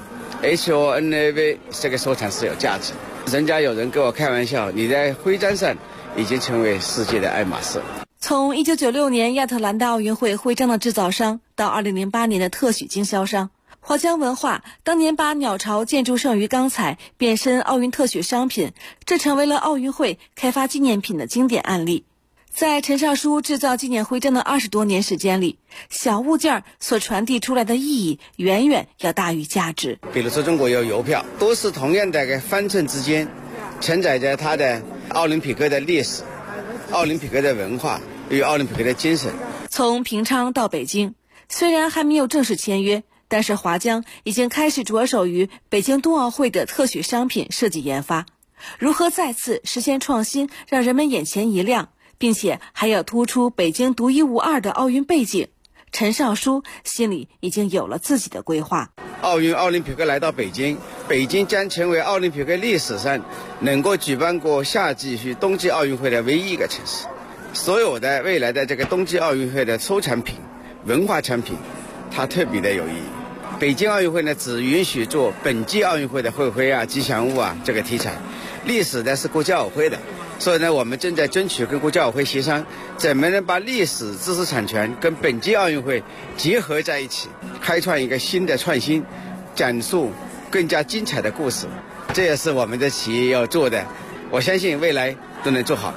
HONAV 这个收藏是有价值。人家有人跟我开玩笑，你在徽章上已经成为世界的爱马仕。 从1996年亚特兰大奥运会徽章的制造商到2008年的特许经销商，华江文化当年把鸟巢建筑剩余钢材变身奥运特许商品，这成为了奥运会开发纪念品的经典案例。在陈少书制造纪念徽章的20多年时间里，小物件所传递出来的意义远远要大于价值。 比如说中国有邮票，都是同样的方寸之间承载着它的奥林匹克的历史、奥林匹克的文化与奥林匹克的精神。 从平昌到北京，虽然还没有正式签约，但是华江已经开始着手于北京冬奥会的特许商品设计研发，如何再次实现创新，让人们眼前一亮，并且还要突出北京独一无二的奥运背景。陈少书心里已经有了自己的规划。 奥林匹克来到北京，北京将成为奥林匹克历史上能够举办过夏季与冬季奥运会的唯一一个城市。所有的未来的这个冬季奥运会的收藏品、文化产品，它特别的有意义。北京奥运会呢，只允许做本届奥运会的会徽啊、吉祥物啊这个题材，历史呢是国际奥委会的。所以呢，我们正在争取跟国际奥委会协商，怎么能把历史知识产权跟本届奥运会结合在一起，开创一个新的创新，讲述更加精彩的故事。这也是我们的企业要做的，我相信未来都能做好。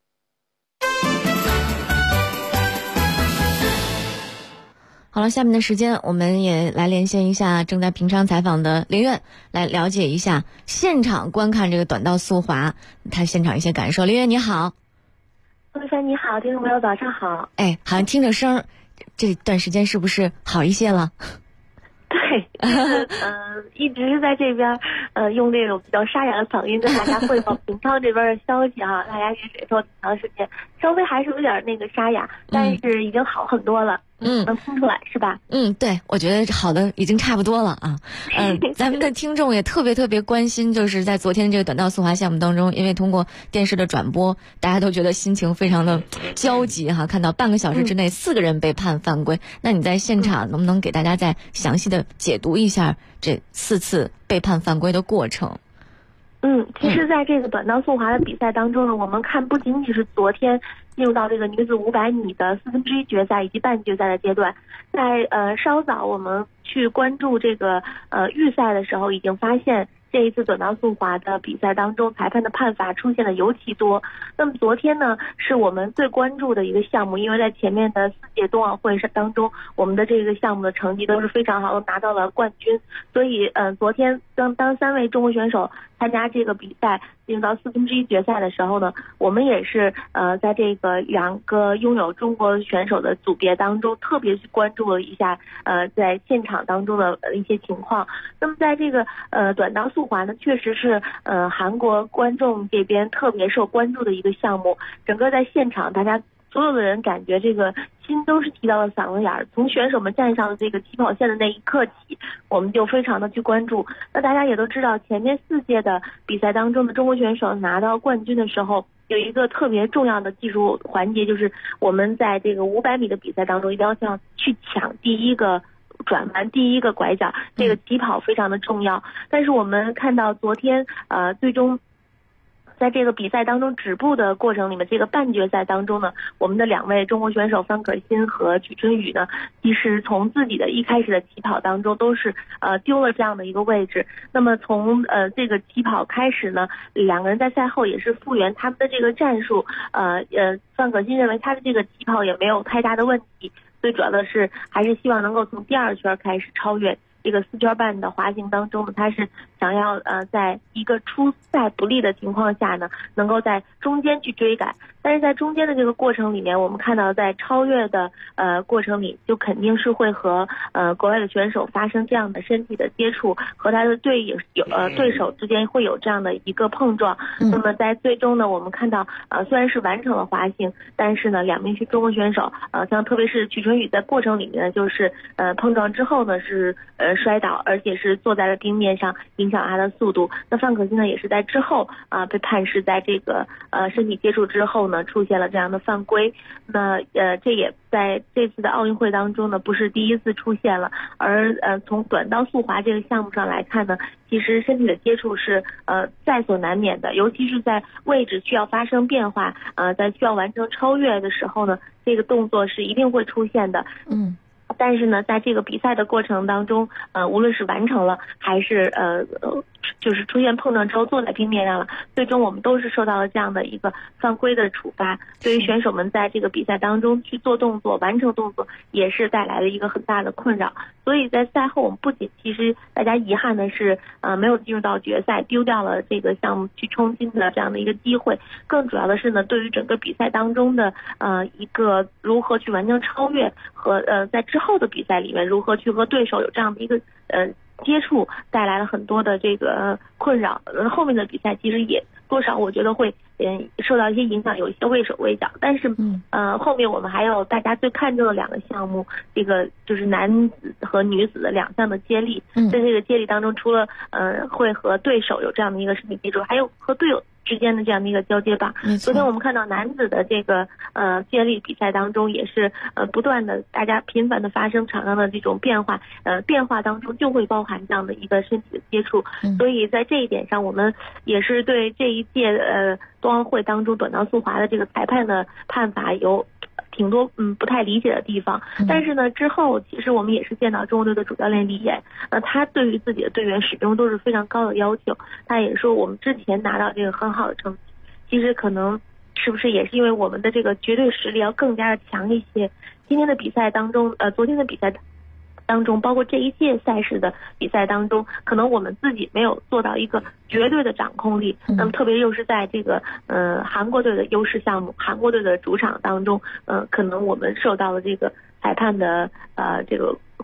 好了，下面的时间我们也来连线一下正在平昌采访的林苑，来了解一下现场观看这个短道速滑他现场一些感受。林苑你好。 陆珊你好，听众朋友早上好。 哎，好像听着声这段时间是不是好一些了？ 对， 一直是在这边用这种比较沙哑的嗓音跟大家汇报平昌这边的消息哈，大家也忍受挺长时间，稍微还是有点那个沙哑，但是已经好很多了。能听出来是吧？ 对，我觉得好的已经差不多了啊。咱们的听众也特别关心，就是在昨天这个短道速滑项目当中，因为通过电视的转播，大家都觉得心情非常的焦急哈，看到半个小时之内4个人被判犯规，那你在现场能不能给大家再详细的解读一下这4次被判犯规的过程？ 其实在这个短道速滑的比赛当中呢，我们看不仅仅是昨天进入到这个女子500米的1/4决赛以及半决赛的阶段，在稍早我们去关注这个预赛的时候，已经发现这一次短道速滑的比赛当中，裁判的判罚出现的尤其多。那么昨天呢，是我们最关注的一个项目，因为在前面的4届冬奥会当中，我们的这个项目的成绩都是非常好，都拿到了冠军。所以昨天当3位中国选手参加这个比赛进入到1/4决赛的时候呢，我们也是在这个2个拥有中国选手的组别当中，特别去关注了一下在现场当中的一些情况。那么在这个短道速滑呢，确实是韩国观众这边特别受关注的一个项目，整个在现场大家所有的人感觉这个心都是提到了嗓子眼儿，从选手们站上了这个起跑线的那一刻起，我们就非常的去关注。那大家也都知道，前面4届的比赛当中的中国选手拿到冠军的时候，有一个特别重要的技术环节，就是我们在这个500米的比赛当中一定要去抢第一个转弯、第一个拐角，这个起跑非常的重要。但是我们看到昨天最终在这个比赛当中止步的过程里面，这个半决赛当中呢，我们的2位中国选手范可新和曲春雨呢，其实从自己的一开始的起跑当中都是丢了这样的一个位置。那么从这个起跑开始呢，2个人在赛后也是复原他们的这个战术，范可新认为他的这个起跑也没有太大的问题，最主要的是还是希望能够从第2圈开始超越。这个4圈半的滑行当中呢，他是想要在一个出赛不利的情况下呢，能够在中间去追赶。但是在中间的这个过程里面，我们看到在超越的过程里，就肯定是会和国外的选手发生这样的身体的接触，和他的对手之间会有这样的一个碰撞。那么在最终呢，我们看到虽然是完成了滑行，但是呢，2名中国选手像特别是曲春雨在过程里面呢，就是碰撞之后呢是摔倒，而且是坐在了冰面上，影响他的速度。那范可新呢，也是在之后被判是在这个身体接触之后呢，出现了这样的犯规。那这也在这次的奥运会当中呢，不是第一次出现了。而从短道速滑这个项目上来看呢，其实身体的接触是在所难免的，尤其是在位置需要发生变化，在需要完成超越的时候呢，这个动作是一定会出现的。但是呢，在这个比赛的过程当中，无论是完成了还是就是出现碰撞之后坐在冰面上了，最终我们都是受到了这样的一个犯规的处罚。对于选手们在这个比赛当中去做动作、完成动作，也是带来了一个很大的困扰。所以在赛后，我们不仅其实大家遗憾的是没有进入到决赛，丢掉了这个项目去冲金的这样的一个机会，更主要的是呢，对于整个比赛当中的一个如何去完成超越和在之后的比赛里面如何去和对手有这样的一个接触，带来了很多的这个困扰。后面的比赛其实也多少我觉得会受到一些影响，有一些畏手畏脚。但是后面我们还有大家最看重的2个项目，这个就是男子和女子的2项的接力。在这个接力当中，除了会和对手有这样的一个身体接触，还有和队友之间的这样的一个交接吧。昨天我们看到男子的这个接力比赛当中，也是不断的大家频繁的发生场上的这种变化，变化当中就会包含这样的一个身体的接触。所以在这一点上，我们也是对这一届冬奥会当中短道速滑的这个裁判的判罚有挺多不太理解的地方。但是呢，之后其实我们也是见到中国队的主教练李岩，他对于自己的队员始终都是非常高的要求。他也说我们之前拿到这个很好的成绩，其实可能是不是也是因为我们的这个绝对实力要更加的强一些。今天的比赛当中昨天的比赛当中，包括这一届赛事的比赛当中，可能我们自己没有做到一个绝对的掌控力。那么特别又是在这个韩国队的优势项目、韩国队的主场当中，可能我们受到了这个裁判的这个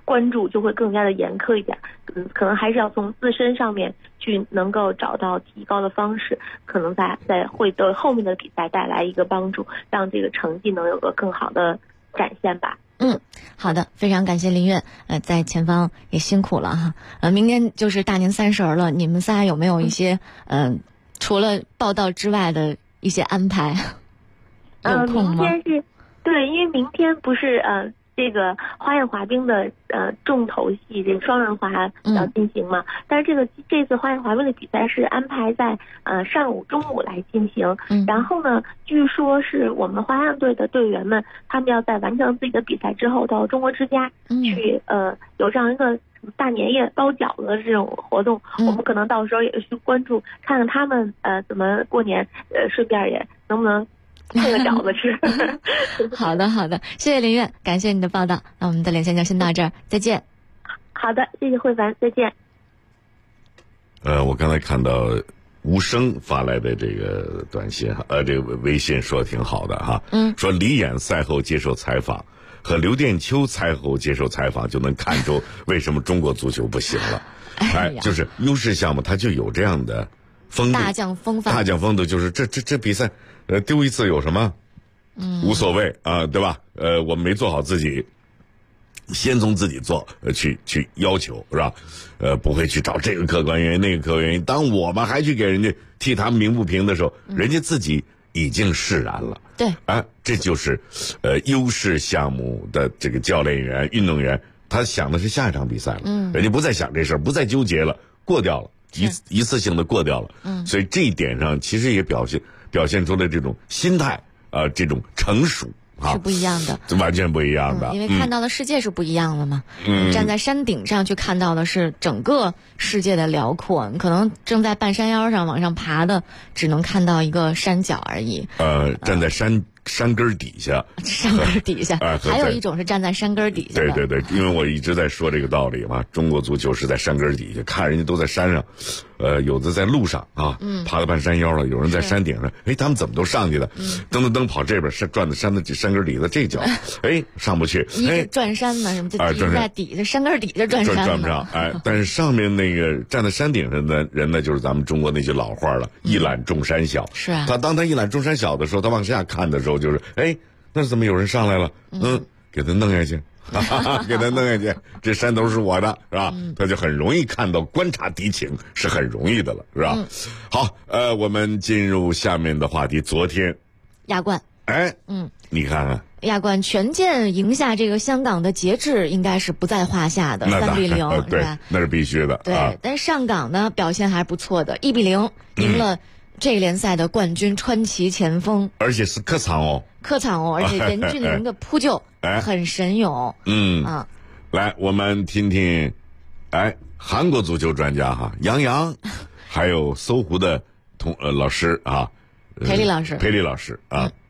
关注就会更加的严苛一点。可能还是要从自身上面去能够找到提高的方式，可能在会对后面的比赛带来一个帮助，让这个成绩能有个更好的展现吧。 好的，非常感谢林月，在前方也辛苦了哈。明天就是大年30了，你们仨有没有一些除了报道之外的一些安排？有空吗？ 明天是对，因为明天不是这个花样滑冰的重头戏，这个双人滑要进行嘛。但是这次花样滑冰的比赛是安排在上午、中午来进行。然后呢，据说是我们花样队的队员们，他们要在完成自己的比赛之后，到中国之家去有这样一个大年夜包饺子的这种活动。我们可能到时候也去关注，看看他们怎么过年，顺便也能不能配个饺子吃。 好的，谢谢林月，感谢你的报道。那我们的连线就先到这儿，再见。 好的，谢谢慧凡，再见。 我刚才看到吴声发来的这个短信这个微信说挺好的哈。说李演赛后接受采访和刘殿秋赛后接受采访，就能看出为什么中国足球不行了。就是优势项目它就有这样的风度，大将风度，就是这比赛丢一次有什么？无所谓啊，对吧？我们没做好自己，先从自己做，去要求，是吧？不会去找这个客观原因那个客观原因。当我们还去给人家替他们鸣不平的时候，人家自己已经释然了。 对， 这就是优势项目的这个教练员、运动员，他想的是下一场比赛了。人家不再想这事儿，不再纠结了，过掉了，一次性的过掉了。所以这一点上其实也表现出了这种心态这种成熟是不一样的， 完全不一样的。 因为看到的世界是不一样的嘛。站在山顶上去看到的是整个世界的辽阔，你可能正在半山腰上往上爬的，只能看到一个山脚而已。 站在山根底下， 还有一种是站在山根底下的。 对，因为我一直在说这个道理嘛，中国足球是在山根底下，看人家都在山上，有的在路上爬到半山腰了，有人在山顶上，他们怎么都上去了？噔跑这边转到山根底下这脚，上不去， 转山呢，什么就在底下山根底下转不上，但是上面那个站在山顶上的人呢，就是咱们中国那句老话了，一览众山小。 是啊， 当他一览众山小的时候，他往下看的时候，就是那怎么有人上来了？给他弄下去，给他弄下去，这山头是我的，是吧？他就很容易看到，观察敌情是很容易的了，是吧？好，我们进入下面的话题。昨天亚冠， 你看看亚冠全剑赢下这个香港的节制，应该是不在话下的，3-0， 对，那是必须的。 对，但上港呢表现还是不错的，1-0赢了这个联赛的冠军川崎前锋， 而且是客场哦， 而且严俊凌的扑救很神勇。 来，我们听听，韩国足球专家杨洋，还有搜狐的老师裴丽老师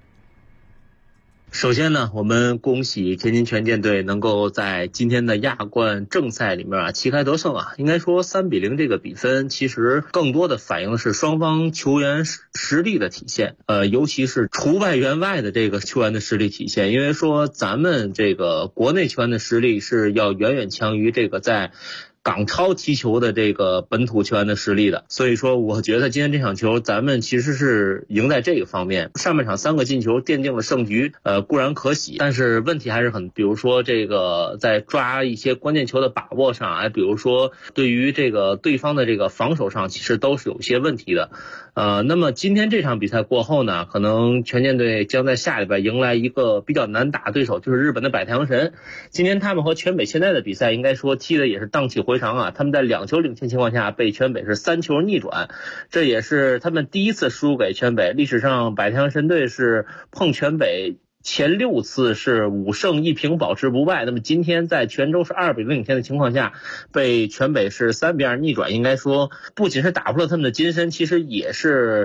首先呢，我们恭喜天津权健队能够在今天的亚冠正赛里面旗开得胜应该说3-0这个比分其实更多的反映的是双方球员实力的体现，尤其是出外援外的这个球员的实力体现，因为说咱们这个国内球员的实力是要远远强于这个在港超踢球的这个本土球员的实力的，所以说我觉得今天这场球咱们其实是赢在这个方面。上半场3个进球奠定了胜局，固然可喜，但是问题还是很，比如说这个在抓一些关键球的把握上，比如说对于这个对方的这个防守上，其实都是有些问题的。那么今天这场比赛过后呢，可能权健队将在下礼拜迎来一个比较难打的对手，就是日本的百太阳神。今天他们和全北现在的比赛应该说踢的也是荡气回肠他们在2球领先情况下被全北是3球逆转，这也是他们第一次输给全北，历史上百太阳神队是碰全北前6次是5胜1平保持不败，那么今天在泉州是2-0领先的情况下被全北是3-2逆转，应该说不仅是打破了他们的金身，其实也是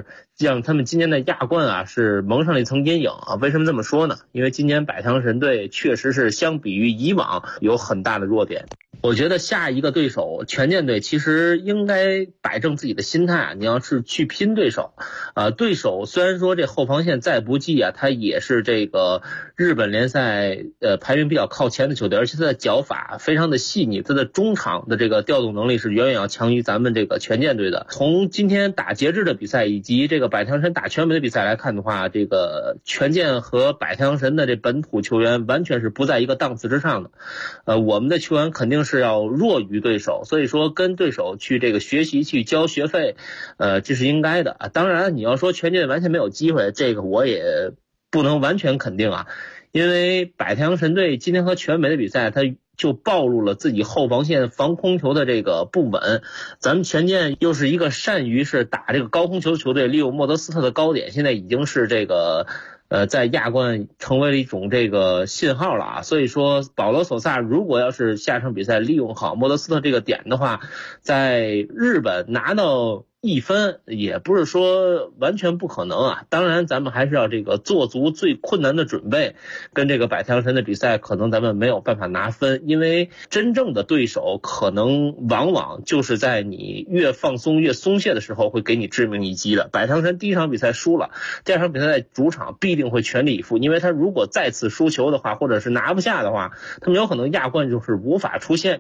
让他们今年的亚冠啊是蒙上了一层阴影啊。为什么这么说呢？因为今年百强神队确实是相比于以往有很大的弱点。我觉得下一个对手权健队其实应该摆正自己的心态，你要是去拼对手，对手虽然说这后防线再不济啊，他也是这个日本联赛排名比较靠前的球队，而且他的脚法非常的细腻，他的中场的这个调动能力是远远要强于咱们这个权健队的。从今天打截至的比赛以及这个百强神打全美的比赛来看的话，这个权健和百强神的这本土球员完全是不在一个档次之上的。我们的球员肯定是要弱于对手，所以说跟对手去这个学习去交学费，这是应该的啊。当然你要说权健完全没有机会，这个我也不能完全肯定啊，因为百强神队今天和全美的比赛，他就暴露了自己后防线防空球的这个不稳。咱们权健又是一个善于是打这个高空球的球队，利用莫德斯特的高点，现在已经是这个在亚冠成为了一种这个信号了啊。所以说保罗索萨如果要是下场比赛利用好莫德斯特这个点的话，在日本拿到1分也不是说完全不可能啊。当然咱们还是要这个做足最困难的准备，跟这个百强神的比赛可能咱们没有办法拿分，因为真正的对手可能往往就是在你越放松越松懈的时候会给你致命一击的。百强神第一场比赛输了，第二场比赛在主场必定会全力以赴，因为他如果再次输球的话，或者是拿不下的话，他们有可能亚冠就是无法出现。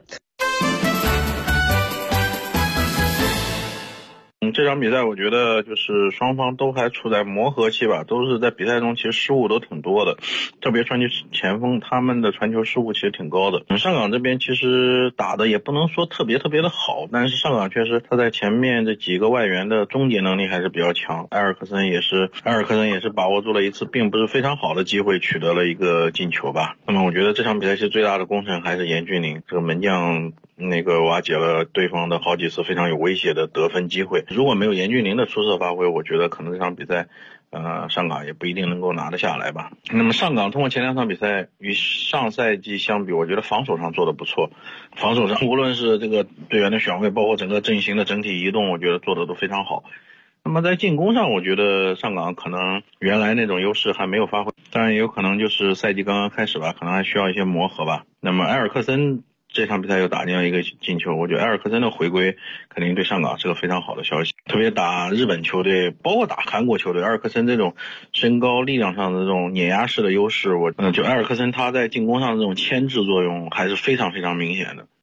这场比赛我觉得就是双方都还处在磨合期吧，都是在比赛中其实失误都挺多的，特别传球前锋他们的传球失误其实挺高的。上港这边其实打的也不能说特别的好，但是上港确实他在前面这几个外援的终结能力还是比较强。埃尔克森也是把握住了一次并不是非常好的机会，取得了一个进球吧。那么我觉得这场比赛其实最大的功臣还是严俊凌，这个门将那个瓦解了对方的好几次非常有威胁的得分机会。如果没有严俊凌的出色发挥，我觉得可能这场比赛上港也不一定能够拿得下来吧。那么上港通过前2场比赛与上赛季相比，我觉得防守上做得不错，防守上无论是这个队员的选位，包括整个阵型的整体移动，我觉得做得都非常好。那么在进攻上，我觉得上港可能原来那种优势还没有发挥，当然也有可能就是赛季刚刚开始吧，可能还需要一些磨合吧。那么埃尔克森这场比赛又打进了一个进球，我觉得埃尔克森的回归肯定对上港是个非常好的消息。特别打日本球队，包括打韩国球队，埃尔克森这种身高力量上的这种碾压式的优势，就埃尔克森他在进攻上的这种牵制作用还是非常明显的。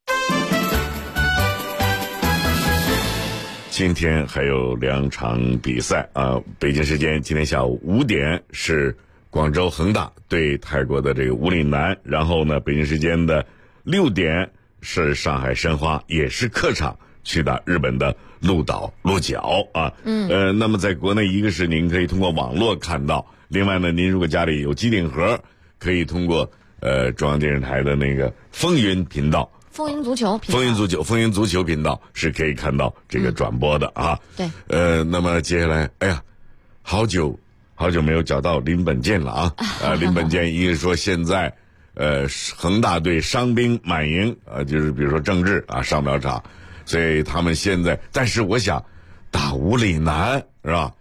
今天还有2场比赛啊，北京时间今天下午5点是广州恒大对泰国的这个武岭南，然后呢北京时间的6点是上海申花，也是客场去打日本的鹿角啊。那么在国内，一个是您可以通过网络看到，另外呢，您如果家里有机顶盒，可以通过中央电视台的那个风云频道。 风云足球频道是可以看到这个转播的啊。 对。 那么接下来，哎呀，好久没有找到林本健了啊。林本健一个说现在恒大队伤兵满营就是比如说郑智啊上不了场，所以他们现在，但是我想打武岭南是吧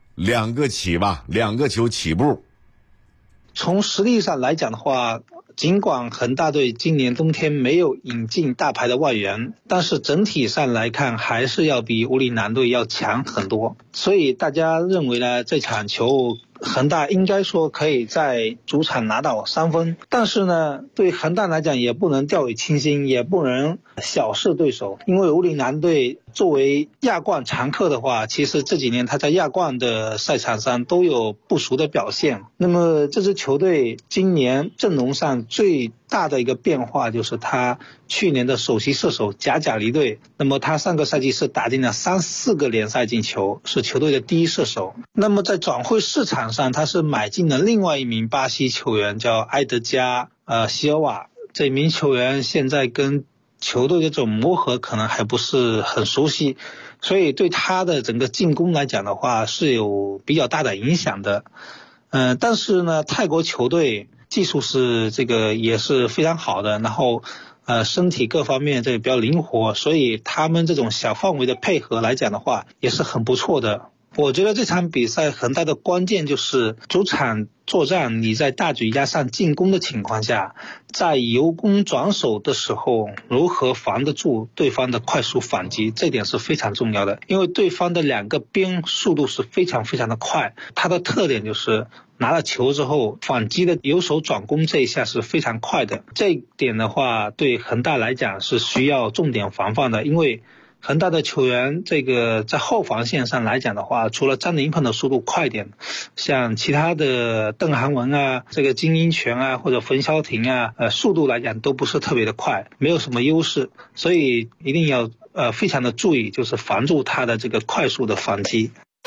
，2个球起步。 从实力上来讲的话，尽管恒大队今年冬天没有引进大牌的外援，但是整体上来看还是要比武岭南队要强很多，所以大家认为呢，这场球恒大应该说可以在主场拿到3分，但是呢，对恒大来讲也不能掉以轻心，也不能小视对手，因为武岭南队作为亚冠常客的话，其实这几年他在亚冠的赛场上都有不俗的表现。那么这支球队今年阵容上最大的一个变化就是他去年的首席射手贾离队，那么他上个赛季是打进了3-4个联赛进球，是球队的第一射手。那么在转会市场上，他是买进了另外一名巴西球员叫埃德加席尔瓦，这名球员现在跟球队的这种磨合可能还不是很熟悉，所以对他的整个进攻来讲的话是有比较大的影响的。但是呢，泰国球队技术是这个也是非常好的，然后身体各方面这个比较灵活，所以他们这种小范围的配合来讲的话也是很不错的。 我觉得这场比赛恒大的关键就是主场作战，你在大局压上进攻的情况下，在由攻转守的时候如何防得住对方的快速反击，这点是非常重要的。因为对方的两个边速度是非常非常的快，它的特点就是拿了球之后反击的由守转攻这一下是非常快的。这一点的话对恒大来讲是需要重点防范的，因为恒大的球员这个在后防线上来讲的话，除了张琳芃的速度快点，像其他的邓涵文啊、这个金英权啊或者冯潇霆啊，速度来讲都不是特别的快，没有什么优势，所以一定要非常的注意，就是防住他的这个快速的反击。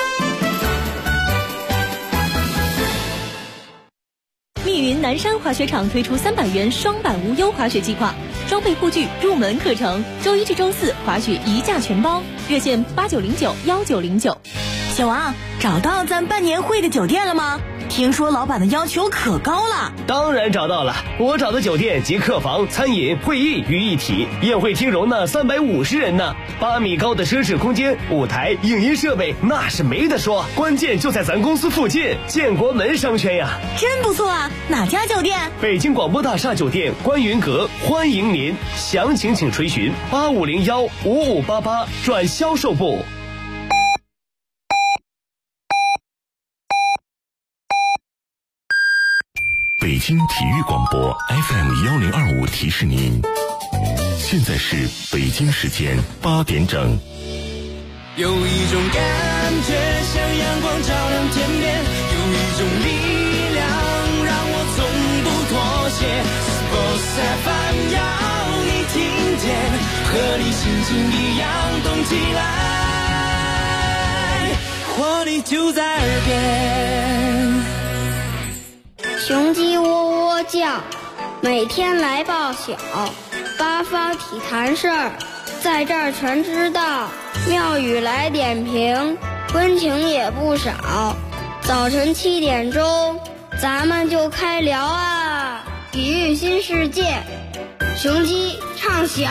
密云南山滑雪场推出300元双板无忧滑雪计划，装备护具、入门课程，周一至周四滑雪一价全包，热线89091909。 小王，找到咱办年会的酒店了吗？听说老板的要求可高了。 当然找到了，我找的酒店集客房、餐饮、会议于一体，宴会厅容纳350人呢，8米高的奢侈空间，舞台、影音设备那是没得说，关键就在咱公司附近，建国门商圈呀。 真不错啊，哪家酒店？ 北京广播大厦酒店观云阁，欢迎您，详情请垂询85015588转销售部。 北京体育广播 FM1025提示您，现在是北京时间8点整。 有一种感觉像阳光照亮天边，有一种力量让我从不妥协。Sports FM 要你听见，和你心情一样动起来，活力就在耳边。 雄鸡喔喔叫，每天来报晓，八方体坛事儿，在这儿全知道。妙语来点评，温情也不少。早晨7点钟，咱们就开聊啊！体育新世界，雄鸡唱晓。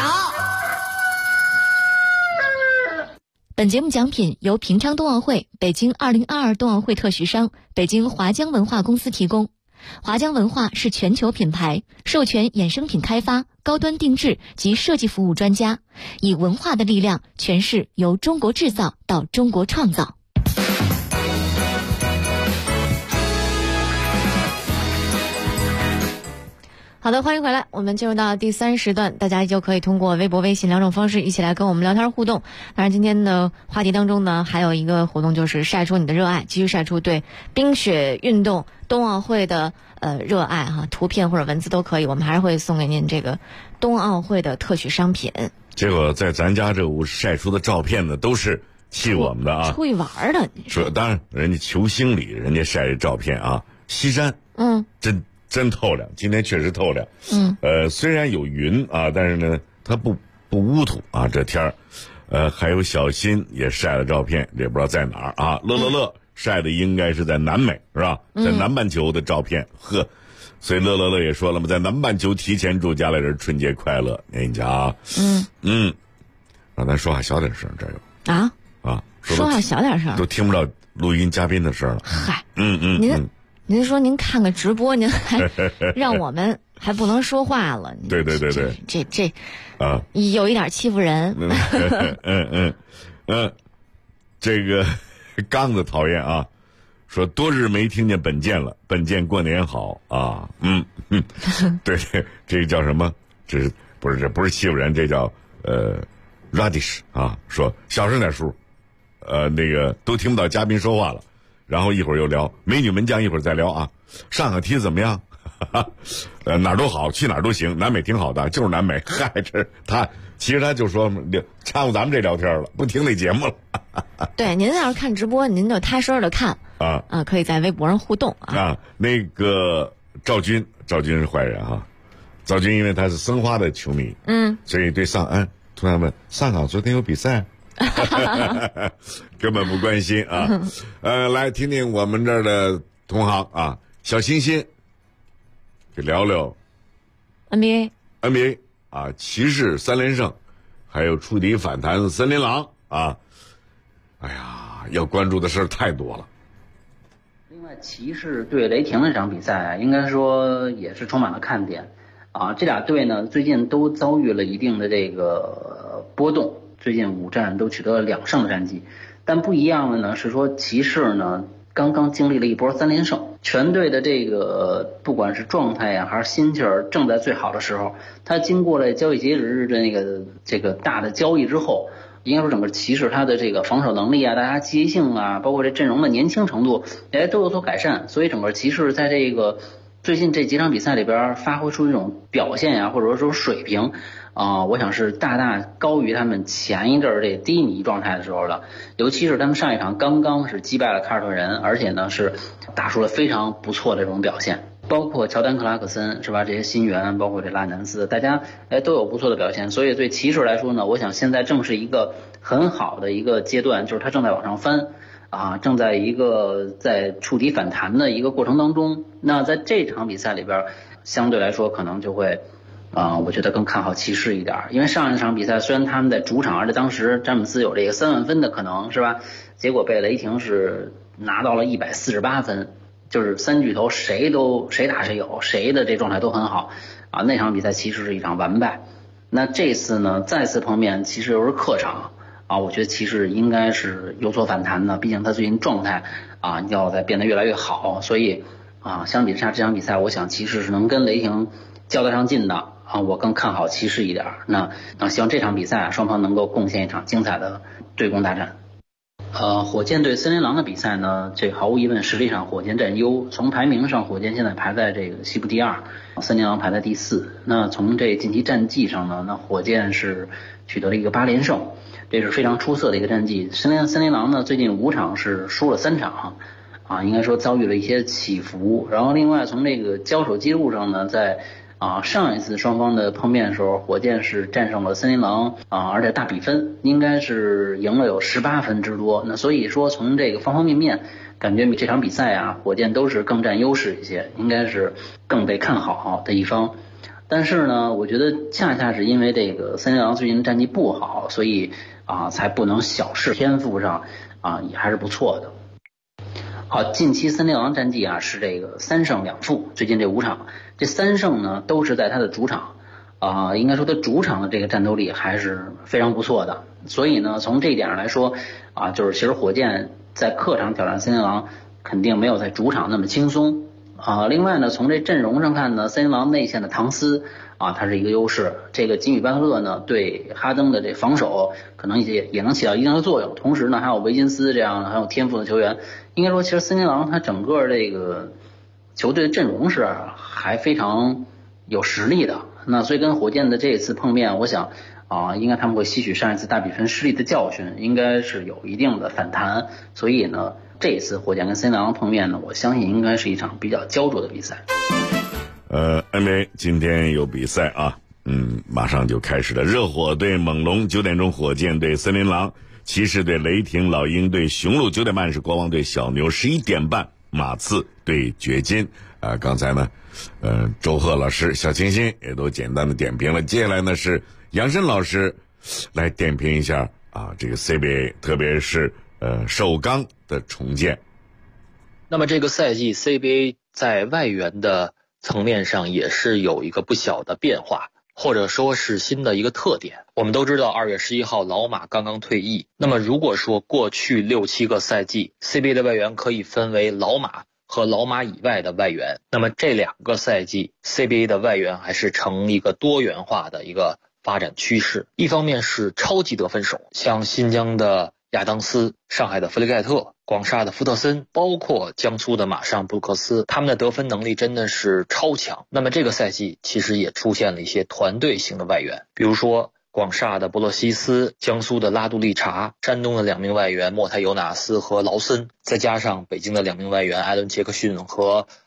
本节目奖品由平昌冬奥会、北京2022冬奥会特许商北京华江文化公司提供。华江文化是全球品牌，授权衍生品开发、高端定制及设计服务专家，以文化的力量诠释由中国制造到中国创造。好的，欢迎回来，我们进入到第3时段，大家就可以通过微博、微信2种方式一起来跟我们聊天互动。当然今天的话题当中呢，还有一个活动，就是晒出你的热爱，继续晒出对冰雪运动冬奥会的热爱哈，图片或者文字都可以，我们还是会送给您这个冬奥会的特许商品。 结果在咱家这屋晒出的照片呢，都是气我们的啊， 出去玩的。 说当然人家球星里人家晒的照片啊，西山真透亮，今天确实透亮。虽然有云啊，但是呢它不乌土啊，这天儿。还有小新也晒了照片，也不知道在哪儿啊。乐晒的应该是在南美，是吧？在南半球的照片，呵。所以乐也说了嘛，在南半球提前祝家里人春节快乐。你瞧啊，让咱说话小点声，这有说话小点声， 都听不到录音嘉宾的声了。 嗨，您说您看个直播，您还让我们还不能说话了？ 对， 这啊，有一点欺负人。 这个刚子讨厌啊，说多日没听见本健了，本健过年好啊。对，这个叫什么？这不是欺负人，这叫radish 啊。说小声点叔，那个都听不到嘉宾说话了。然后一会儿又聊美女门将，一会儿再聊啊。上海踢得怎么样？哪儿都好，去哪儿都行。南美挺好的，就是南美。嗨，其实他就说掺和咱们这聊天了，不听那节目了。 对，您要是看直播，您就踏实的看啊，可以在微博上互动啊。 那个赵军是坏人啊。赵军因为他是申花的球迷，所以对突然问上港昨天有比赛。根本不关心啊。来听听我们这儿的同行啊，小欣欣给聊聊 NBA 啊，骑士3连胜，还有触底反弹森林狼啊。哎呀， 要关注的事太多了。 另外，骑士对雷霆的这场比赛应该说也是充满了看点啊。这俩队呢最近都遭遇了一定的这个波动，最近5战都取得了2胜的战绩。但不一样的呢是说，骑士呢刚刚经历了一波3连胜，全队的这个不管是状态呀还是心气儿正在最好的时候。他经过了交易截止日的这个大的交易之后，应该说整个骑士他的这个防守能力啊，大家积极性啊，包括这阵容的年轻程度，都有所改善。所以整个骑士在这个最近这几场比赛里边发挥出这种表现呀，或者说水平我想是大大高于他们前一阵儿这低迷状态的时候的。尤其是他们上一场刚刚是击败了凯尔特人，而且呢是打出了非常不错的这种表现。包括乔丹·克拉克森是吧？这些新援，包括这拉南斯，大家都有不错的表现。所以对骑士来说呢，我想现在正是一个很好的一个阶段，就是他正在往上翻正在一个在触底反弹的一个过程当中。那在这场比赛里边，相对来说可能就会我觉得更看好骑士一点，因为上一场比赛虽然他们在主场，而且当时詹姆斯有这个3万分的可能是吧，结果被雷霆是拿到了148分。就是3巨头谁打谁有，谁的这状态都很好那场比赛其实是一场完败。那这次呢再次碰面，其实又是客场我觉得骑士应该是有所反弹的，毕竟他最近状态要在变得越来越好。所以相比之下这场比赛，我想骑士是能跟雷霆较得上劲的我更看好骑士一点。那希望这场比赛双方能够贡献一场精彩的对攻大战。火箭对森林狼的比赛呢，这毫无疑问实力上火箭占优。从排名上，火箭现在排在这个西部第2，森林狼排在第4。那从这近期战绩上呢，那火箭是取得了一个8连胜，这是非常出色的一个战绩。森林狼呢最近5场是输了3场应该说遭遇了一些起伏。然后另外从这个交手记录上呢，在上一次双方的碰面的时候，火箭是战胜了森林狼而且大比分应该是赢了有18分之多。那所以说从这个方方面面感觉这场比赛火箭都是更占优势一些，应该是更被看好的一方。但是呢我觉得恰恰是因为这个森林狼最近的战绩不好，所以才不能小视天赋上也还是不错的。好，近期森林狼战绩是这个3胜2负，最近这5场，这3胜呢都是在他的主场应该说他主场的这个战斗力还是非常不错的。所以呢从这一点上来说就是其实火箭在客场挑战森林狼肯定没有在主场那么轻松另外呢从这阵容上看呢，森林狼内线的唐斯他是一个优势。这个吉米巴特勒呢对哈登的这防守可能也能起到一定的作用。同时呢还有维金斯这样很有天赋的球员。应该说其实森林狼他整个这个球队的阵容是还非常有实力的。那所以跟火箭的这一次碰面，我想应该他们会吸取上一次大比分失利的教训，应该是有一定的反弹。所以呢这一次火箭跟森林狼碰面呢，我相信应该是一场比较焦灼的比赛。 NBA 今天有比赛马上就开始了。热火对猛龙，9点钟火箭对森林狼，骑士对雷霆，老鹰对雄鹿，9点半是国王对小牛，11点半马刺对掘金。刚才呢周贺老师、小清新也都简单的点评了。接下来呢是杨申老师来点评一下这个 CBA， 特别是首钢的重建。 那么这个赛季 CBA 在外援的层面上也是有一个不小的变化，或者说是新的一个特点。我们都知道2月11号老马刚刚退役，那么如果说过去6-7个赛季 CBA 的外援可以分为老马和老马以外的外援，那么这2个赛季 CBA 的外援还是呈一个多元化的一个发展趋势。一方面是超级得分手，像新疆的亚当斯、上海的弗雷盖特、广厦的福特森，包括江苏的马尚布鲁克斯，他们的得分能力真的是超强。那么这个赛季其实也出现了一些团队型的外援，比如说广厦的博洛西斯、江苏的拉杜利查、山东的2名外援莫泰尤纳斯和劳森，再加上北京的2名外援艾伦杰克逊和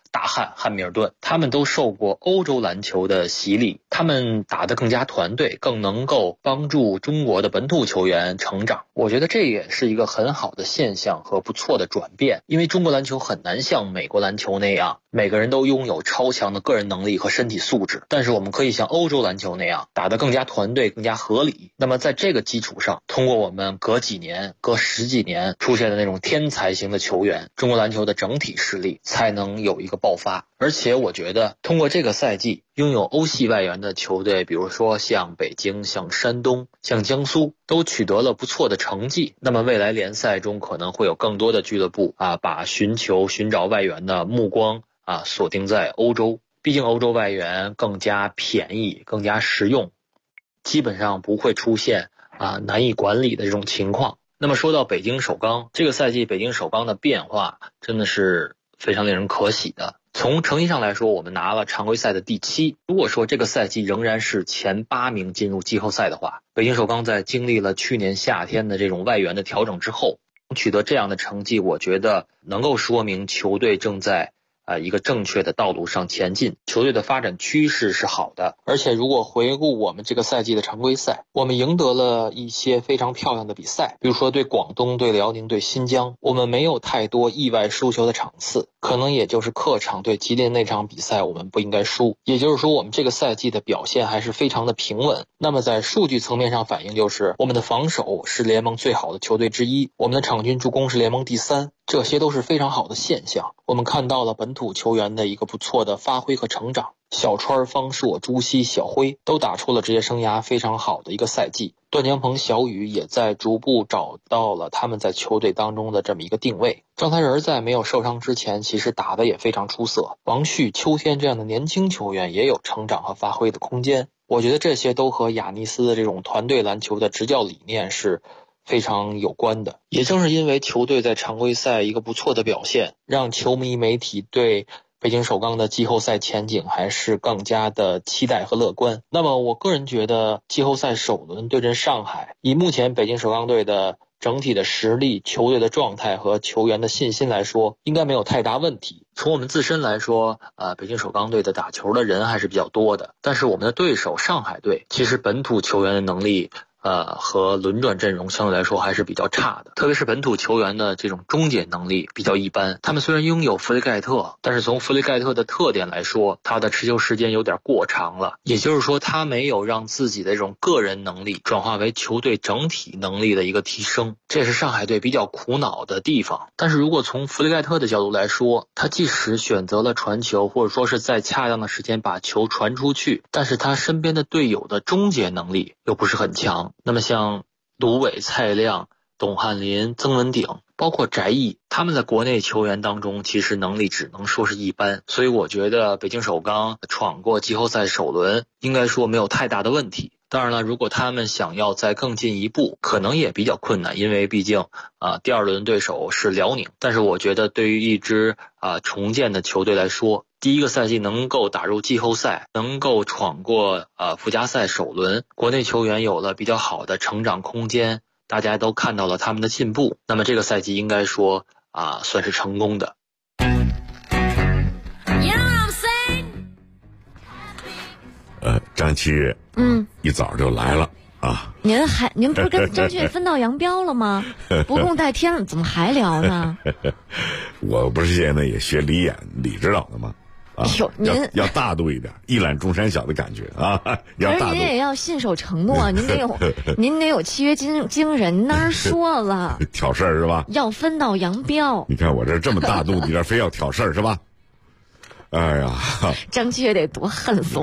大汉汉密尔顿，他们都受过欧洲篮球的洗礼，他们打得更加团队，更能够帮助中国的本土球员成长。我觉得这也是一个很好的现象和不错的转变，因为中国篮球很难像美国篮球那样每个人都拥有超强的个人能力和身体素质，但是我们可以像欧洲篮球那样打得更加团队，更加合理。那么在这个基础上，通过我们隔几年隔10几年出现的那种天才型的球员，中国篮球的整体实力才能有一个爆发。而且我觉得通过这个赛季，拥有欧系外援的球队，比如说像北京、像山东、像江苏，都取得了不错的成绩。那么未来联赛中可能会有更多的俱乐部把寻找外援的目光锁定在欧洲，毕竟欧洲外援更加便宜，更加实用，基本上不会出现难以管理的这种情况。那么说到北京首钢，这个赛季北京首钢的变化真的是非常令人可喜的。从成绩上来说，我们拿了常规赛的第7。如果说这个赛季仍然是前8名进入季后赛的话，北京首钢在经历了去年夏天的这种外援的调整之后，取得这样的成绩，我觉得能够说明球队正在一个正确的道路上前进，球队的发展趋势是好的。而且如果回顾我们这个赛季的常规赛，我们赢得了一些非常漂亮的比赛，比如说对广东、对辽宁、对新疆，我们没有太多意外输球的场次，可能也就是客场对吉林那场比赛我们不应该输，也就是说我们这个赛季的表现还是非常的平稳。那么在数据层面上反映，就是我们的防守是联盟最好的球队之一，我们的场均助攻是联盟第3，这些都是非常好的现象。我们看到了本土球员的一个不错的发挥和成长，小川、方硕、朱熹、小辉都打出了职业生涯非常好的一个赛季，段江鹏、小雨也在逐步找到了他们在球队当中的这么一个定位。张才仁在没有受伤之前其实打得也非常出色，王旭、秋天这样的年轻球员也有成长和发挥的空间。我觉得这些都和亚尼斯的这种团队篮球的执教理念是非常有关的。也正是因为球队在常规赛一个不错的表现，让球迷媒体对北京首钢的季后赛前景还是更加的期待和乐观。那么我个人觉得季后赛首轮对阵上海，以目前北京首钢队的整体的实力、球队的状态和球员的信心来说，应该没有太大问题。从我们自身来说，北京首钢队的打球的人还是比较多的，但是我们的对手上海队其实本土球员的能力和轮转阵容相对来说还是比较差的，特别是本土球员的这种终结能力比较一般。他们虽然拥有弗雷盖特，但是从弗雷盖特的特点来说，他的持球时间有点过长了，也就是说他没有让自己的这种个人能力转化为球队整体能力的一个提升，这是上海队比较苦恼的地方。但是如果从弗雷盖特的角度来说，他即使选择了传球，或者说是在恰当的时间把球传出去，但是他身边的队友的终结能力又不是很强。那么像卢伟、蔡亮、董翰林、曾文鼎，包括翟毅，他们在国内球员当中其实能力只能说是一般，所以我觉得北京首钢闯过季后赛首轮应该说没有太大的问题。当然了，如果他们想要再更进一步，可能也比较困难，因为毕竟第2轮对手是辽宁。但是我觉得对于一支重建的球队来说，第一个赛季能够打入季后赛，能够闯过附加赛首轮，国内球员有了比较好的成长空间，大家都看到了他们的进步，那么这个赛季应该说算是成功的。 张七月一早就来了啊！ 您不是跟张旭分道扬镳了吗？不共戴天了，怎么还聊呢？ 我不是现在也学李指导的吗？要大度一点，一览众山小的感觉啊！要大度， 您也要信守承诺，您得有契约精神。那儿说了， 挑事儿是吧？ 要分道扬镳。 你看我这么大度，你这非要挑事儿是吧？哎呀， 张七月得多恨死我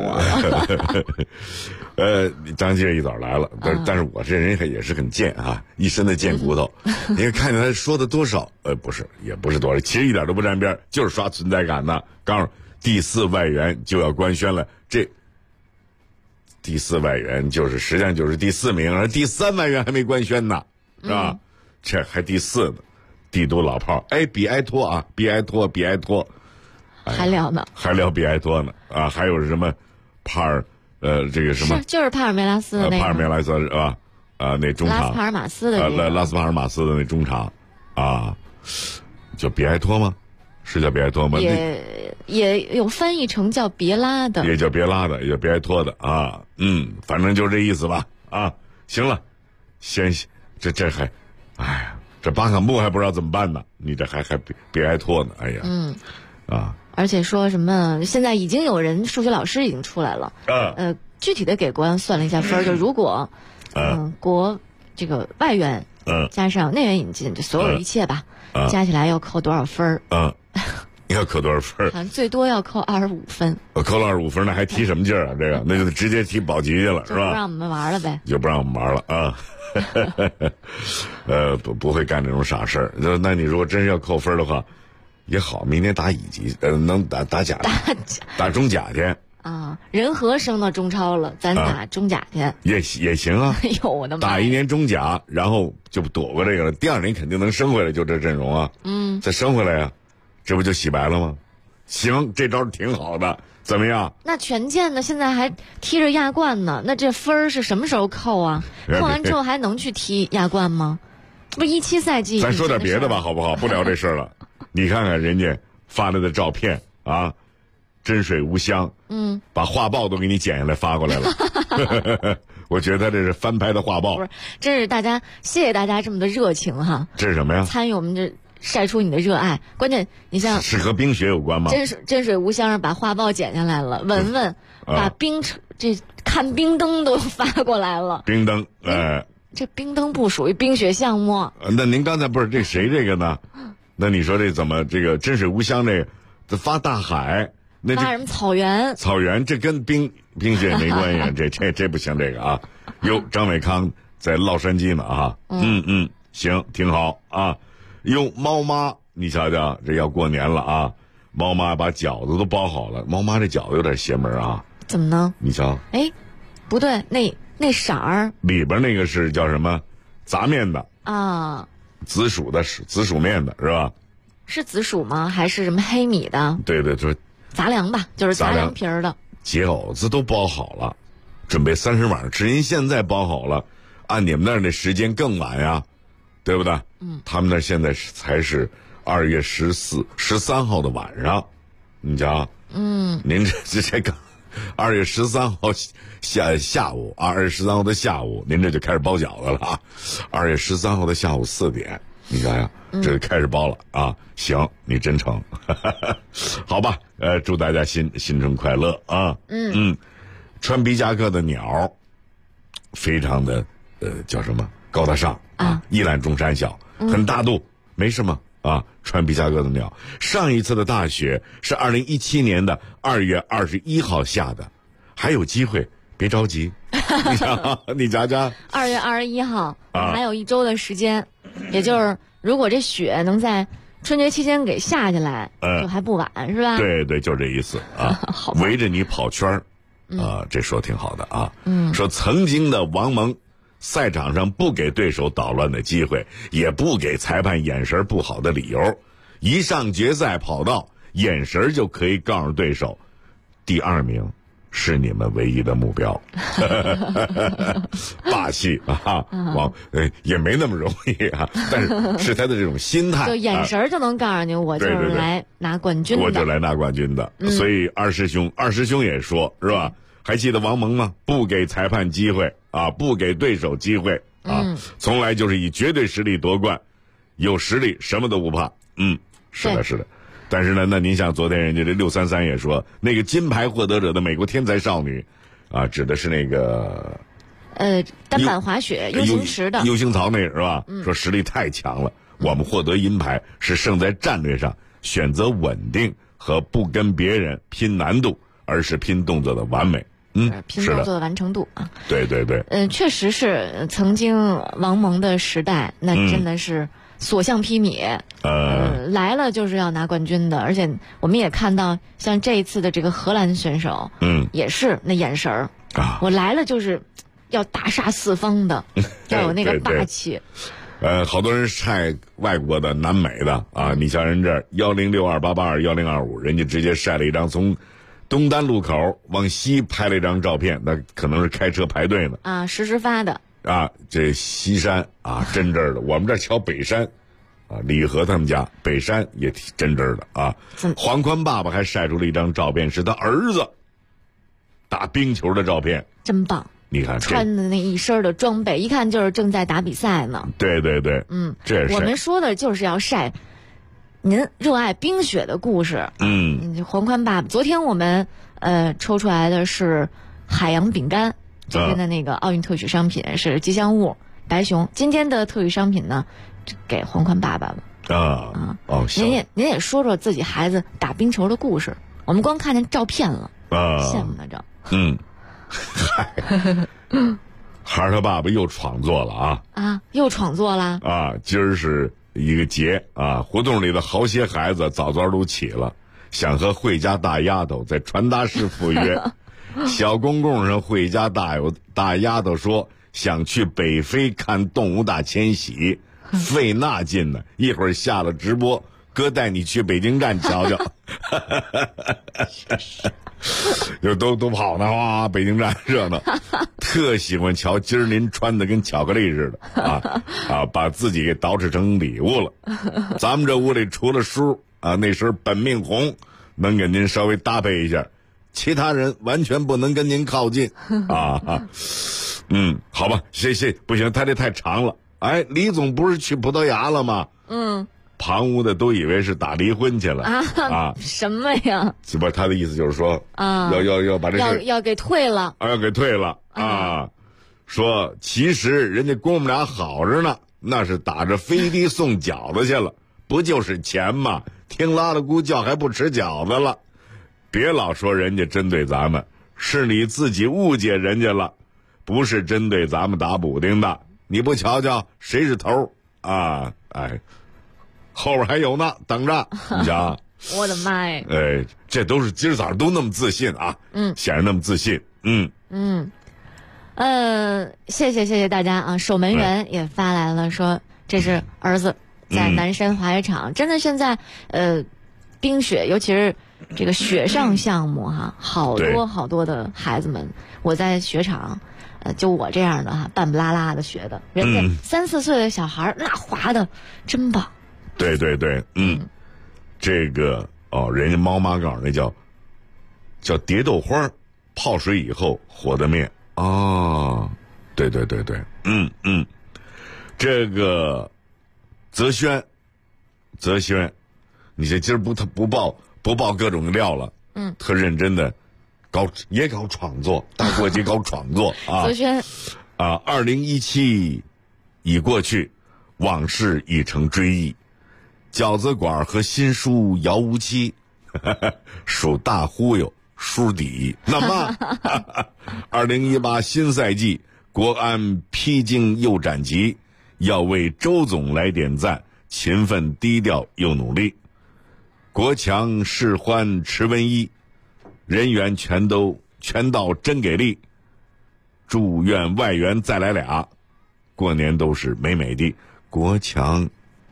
了！张七月一早来了，但是我这人也是很贱一身的贱骨头。你看见他说的多少？不是，也不是多少，其实一点都不沾边，就是刷存在感的。告诉第4外援就要官宣了，这第4外援实际上就是第4名，而第3外援还没官宣呢，是吧？这还第4呢，帝都老炮，比埃托比埃托。 还聊呢， 还聊比埃托呢还有什么帕尔这个什么就是帕尔梅拉斯的那个帕尔梅拉斯是吧？那中场拉斯帕尔马斯的拉斯帕尔马斯的那中场就比埃托吗？ 是叫别挨拖吗？ 也有翻译成叫别拉的， 也叫别拉的，也叫别挨拖的啊。反正就这意思吧啊。行了，这还，哎呀，这巴坎布还不知道怎么办呢，你这还别挨拖呢，哎呀， 而且说什么现在已经有人数学老师已经出来了，具体的给国安算了一下分，就如果国这个外援加上内援引进，这所有一切吧，加起来要扣多少分？ 要扣多少分？ 好像最多要扣25分。 扣了25分，那还提什么劲儿啊？这个那就直接提保级去了，是吧？ 就不让我们玩了呗。 就不让我们玩了啊！不会干这种傻事儿。那你如果真是要扣分的话，也好，明年打乙级，能打甲，打中甲去。 人和升到中超了，咱打中甲去也行啊。 哎呦我的妈！ 打一年中甲，然后就躲过这个了。第2年肯定能升回来，就这阵容啊。再升回来呀。这不就洗白了吗？行，这招挺好的，怎么样？ 那权健呢？现在还踢着亚冠呢，那这分是什么时候扣啊？扣完之后还能去踢亚冠吗？不17赛季。 咱说点别的吧，好不好？不聊这事儿了。你看看人家发来的照片啊，真水无香，把画报都给你剪下来发过来了。我觉得他这是翻拍的画报。不是， 真是谢谢大家这么的热情哈。 这是什么呀？ 参与我们这。晒出你的热爱，关键你像是和冰雪有关吗？ 真水无香把画报剪下来了，文把这看冰灯都发过来了。 冰灯， 这冰灯不属于冰雪项目。 那您刚才不是这谁这个呢？那你说这怎么这个真水无香这发大海？那发什么草原？ 草原这跟冰雪没关系，这不行这个啊。哟，张伟康在洛杉矶呢啊。行，挺好啊。哟，猫妈，你瞧瞧，这要过年了啊！猫妈把饺子都包好了，猫妈这饺子有点邪门啊！ 怎么呢？ 你瞧， 不对，那色儿里边那个是叫什么？杂面的啊， 紫薯面的是吧？ 是紫薯吗？还是什么黑米的？ 对，就是杂粮吧，就是杂粮皮儿的。 饺子都包好了，准备30晚上吃。人现在包好了，按你们那儿那时间更晚呀。对不对？他们那现在才是2月13号的晚上，你瞧，您这刚2月13号下午啊，2月13号的下午，您这就开始包饺子了啊。2月13号的下午4点，你想想，这就开始包了啊。行，你真成，好吧？祝大家新春快乐啊！穿皮夹克的鸟，非常的叫什么？高大上啊，一览众山小，很大度，没什么啊。穿皮夹克的鸟，上一次的大雪是2017年的2月21号下的，还有机会，别着急。你瞧瞧 ，2月21号还有1周的时间，也就是如果这雪能在春节期间给下下来，就还不晚，是吧？ 对，就这意思啊。围着你跑圈儿，这说挺好的啊。说曾经的王蒙。赛场上不给对手捣乱的机会，也不给裁判眼神不好的理由，一上决赛跑道，眼神就可以告诉对手，第2名是你们唯一的目标。霸气啊！也没那么容易啊，但是他的这种心态， 就眼神就能告诉你，我就是来拿冠军的， 我就来拿冠军的。所以二师兄也说，是吧？还记得王蒙吗？不给裁判机会啊，不给对手机会啊，从来就是以绝对实力夺冠，有实力什么都不怕。是的。但是呢，那您像昨天人家这633也说，那个金牌获得者的美国天才少女，啊，指的是那个单板滑雪 U 型池的 U型槽那是吧？说实力太强了，我们获得银牌是胜在战略上选择稳定和不跟别人拼难度，而是拼动作的完美。 拼动作的完成度啊。 对。 确实是曾经王蒙的时代，那真的是所向披靡。来了就是要拿冠军的，而且我们也看到，像这一次的这个荷兰选手，也是那眼神儿啊，我来了就是要大杀四方的，要有那个霸气。 好多人晒外国的南美的啊，你像人这106288210025，人家直接晒了一张从东单路口往西拍了一张照片，那可能是开车排队呢啊， 实时发的啊，这西山啊，真这儿的，我们这瞧北山啊，李和他们家北山也挺真真的啊。黄宽爸爸还晒出了一张照片，是他儿子打冰球的照片， 真棒。 你看穿的那一身的装备，一看就是正在打比赛呢。 对对对，这是我们说的就是要晒您热爱冰雪的故事。黄宽爸爸，昨天我们抽出来的是海洋饼干，昨天的那个奥运特许商品是吉祥物白熊，今天的特许商品呢，给黄宽爸爸了。您也说说自己孩子打冰球的故事，我们光看见照片了，羡慕的着。 孩儿他爸爸又创作了又创作了今儿是一个节啊，胡同里的好些孩子早早都起了，想和惠家大丫头在传达室赴约。小公共上惠家大丫头说想去北非看动物大迁徙，费那劲呢，一会儿下了直播，哥带你去北京站瞧瞧。就都跑呢，哇！北京站热闹，特喜欢瞧今儿您穿的跟巧克力似的把自己给捯饬成礼物了。咱们这屋里除了叔那身本命红能给您稍微搭配一下，其他人完全不能跟您靠近好吧，谢不行，他这太长了。哎，李总不是去葡萄牙了吗？旁屋的都以为是打离婚去了什么呀？ 不是他的意思，就是说要把这事要给退了要给退了说其实人家公母俩好着呢，那是打着飞的送饺子去了，不就是钱吗？听拉拉姑叫还不吃饺子了。别老说人家针对咱们，是你自己误解人家了，不是针对咱们打补丁的。你不瞧瞧谁是头后边还有呢，等着你瞧。 我的妈呀！ 这都是今儿早上都那么自信显得那么自信。 谢谢大家守门员也发来了说这是儿子在南山滑雪场。真的现在冰雪，尤其是这个雪上项目好多的孩子们，我在雪场就我这样的半不拉拉的学的，人家3、4岁的小孩那滑的真棒。 对，这个人家猫妈告诉那叫蝶豆花，泡水以后和的面对，这个泽轩，你这今儿不报各种料了，特认真的搞创作，大过节搞创作泽轩 2017已过去，往事已成追忆。饺子馆和新书遥无期，属大忽悠，书底。那么2018新赛季，国安披荆又斩棘，要为周总来点赞，勤奋低调又努力。国强世欢持文一，人员全到真给力。祝愿外援再来俩，过年都是美美的。国强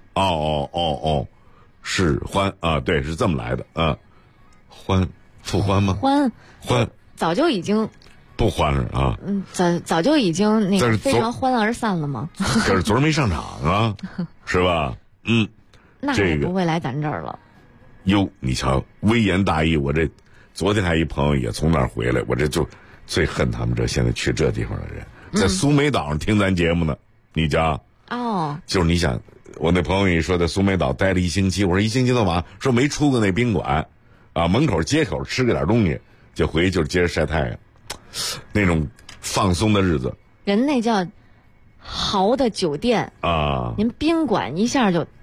是欢对，是这么来的欢复欢吗？欢早就已经不欢了早就已经那个非常欢而散了吗？ 可是昨儿没上场是吧？ 那也不会来咱这儿了。 你瞧，微言大义，我这昨天还一朋友也从那儿回来，我这就最恨他们这现在去这地方的人，在苏梅岛上听咱节目呢，你瞧就是你想。我那朋友一说在苏梅岛待了1星期，我说1星期干嘛？说没出过那宾馆门口街口吃个点东西，就回去就接着晒太阳，那种放松的日子。 人那叫豪的酒店您宾馆一下就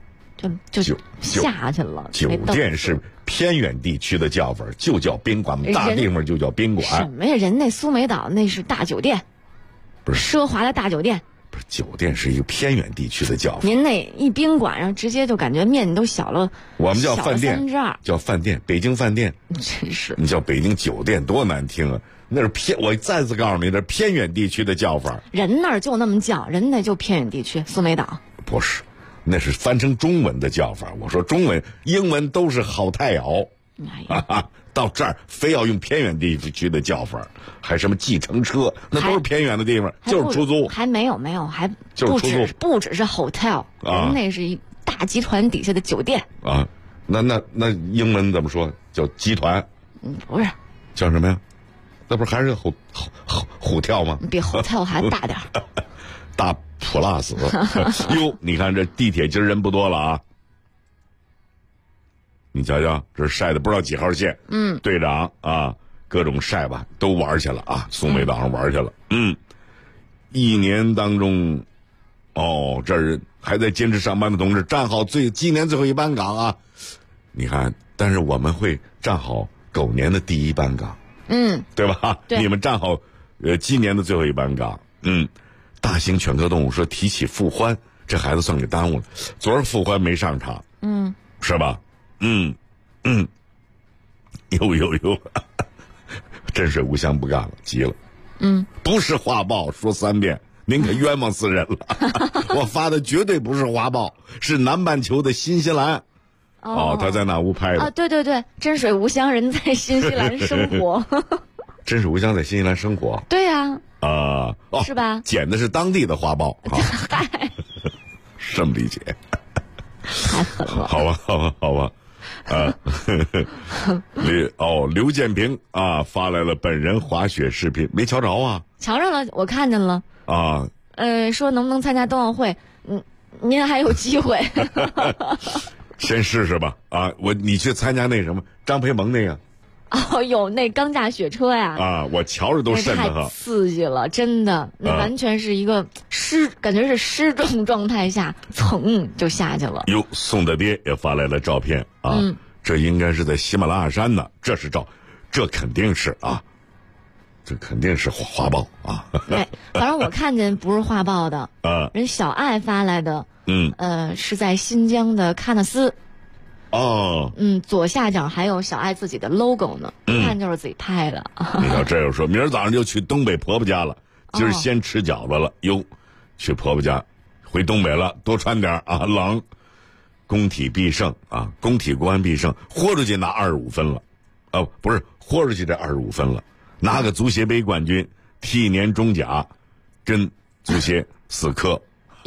下去了。 酒店是偏远地区的叫法，就叫宾馆，大地方就叫宾馆。 什么呀？人那苏梅岛那是大酒店， 不是奢华的大酒店。 不是，酒店是一个偏远地区的叫法。 您那一宾馆上直接就感觉面都小了， 我们叫饭店 ，2/3， 叫饭店，北京饭店。 真是， 你叫北京酒店多难听啊！那是我再次告诉你，这偏远地区的叫法。 人那儿就那么叫，人那就偏远地区，苏梅岛。 不是，那是翻成中文的叫法。我说中文、英文都是好太遥。到这儿非要用偏远地区的叫法，还什么计程车，那都是偏远的地方，就是出租。 还没有，还就是出租， 不只是 hotel，人那是一大集团底下的酒店啊。那英文怎么说？叫集团？ 不是， 叫什么呀？那不是还是虎跳吗？ 比虎跳还大点大plus 哟，你看这地铁今儿人不多了啊！你瞧瞧，这晒的不知道几号线。队长啊，各种晒吧，都玩去了啊，松梅岛上玩去了。一年当中，这儿还在坚持上班的同志站好鸡年最后一班岗啊！你看，但是我们会站好狗年的第一班岗，对吧？ 对， 你们站好鸡年的最后一班岗。大型犬科动物说提起傅欢，这孩子算给耽误了。昨儿傅欢没上场，是吧？有，真水无香不干了，急了。不是画报，说3遍，您可冤枉死人了。我发的绝对不是画报，是南半球的新西兰。他在哪屋拍的？ 对，真水无香人在新西兰生活。 真水无香在新西兰生活？ 对呀。 是吧？ 捡的是当地的花豹啊，这么理解？ 太狠了！ 好吧，刘建平啊发来了本人滑雪视频，没瞧着啊？ 瞧着了，我看见了啊。 说能不能参加冬奥会？您还有机会。 先试试吧啊！你去参加那什么张培萌那个。 有那钢架雪车呀！ 我瞧着都瘆得慌，太刺激了，真的，那完全是一个感觉是失重状态下，噌就下去了。 哟，宋大爹也发来了照片啊，这应该是在喜马拉雅山呢，这肯定是啊，这肯定是花豹啊。 对，反正我看见不是花豹的，人小爱发来的，是在新疆的喀纳斯。左下角还有小爱自己的 logo 呢，一看就是自己拍的。 你要这样说，明儿早上就去东北婆婆家了，今儿先吃饺子了，去婆婆家，回东北了，多穿点啊，冷。工体必胜啊，工体国安必胜，豁出去拿25分了，不是豁出去这25分了，拿个足协杯冠军，踢一年中甲，跟足协死磕，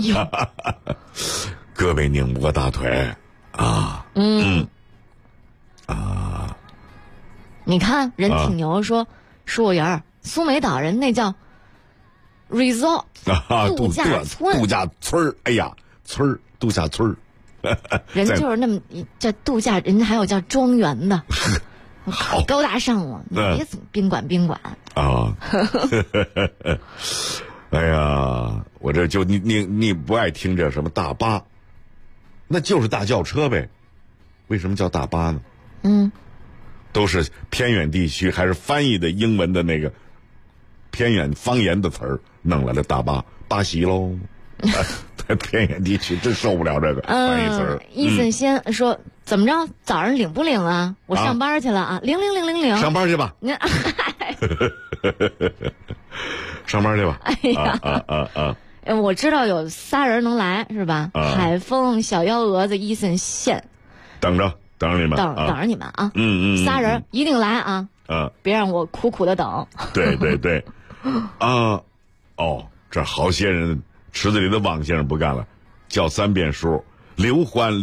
胳膊拧不过大腿。 你看人挺牛，说树园苏梅岛人那叫 resort 度假村， 哎呀，度假村人就是那么叫度假，人家还有叫庄园的，好高大上了，你别总宾馆啊！哎呀，我这就你不爱听这什么大巴。那就是大轿车呗，为什么叫大巴呢？都是偏远地区还是翻译的英文的那个偏远方言的词儿弄来的大巴，巴西喽。在偏远地区真受不了这个翻译词儿。 伊森先说怎么着，早上领不领啊？我上班去了啊，领。 上班去吧。上班去吧。 哎呀我知道有仨人能来是吧？海峰、小幺蛾子、伊森县， 等着你们， 等着你们啊！仨人一定来啊！别让我苦苦的等。 对，这好些人池子里的王先生不干了，叫3遍数，刘欢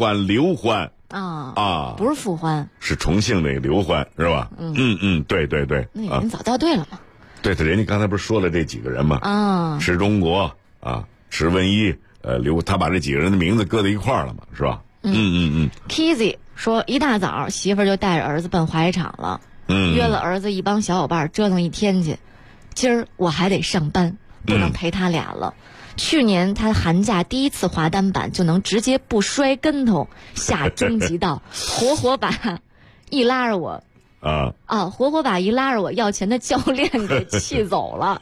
不是傅欢， 是重庆那个刘欢是吧？对。 那人早掉队了吗？ 对，人家刚才不是说了这几个人吗？池中国啊，池文一，他把这几个人的名字搁在一块儿了嘛，是吧 ？Kizzy 说一大早媳妇儿就带着儿子奔滑雪场了，约了儿子一帮小伙伴折腾一天去。今儿我还得上班，不能陪他俩了。去年他寒假第一次滑单板就能直接不摔跟头下终极道，活活把一拉着我要钱的教练给气走了。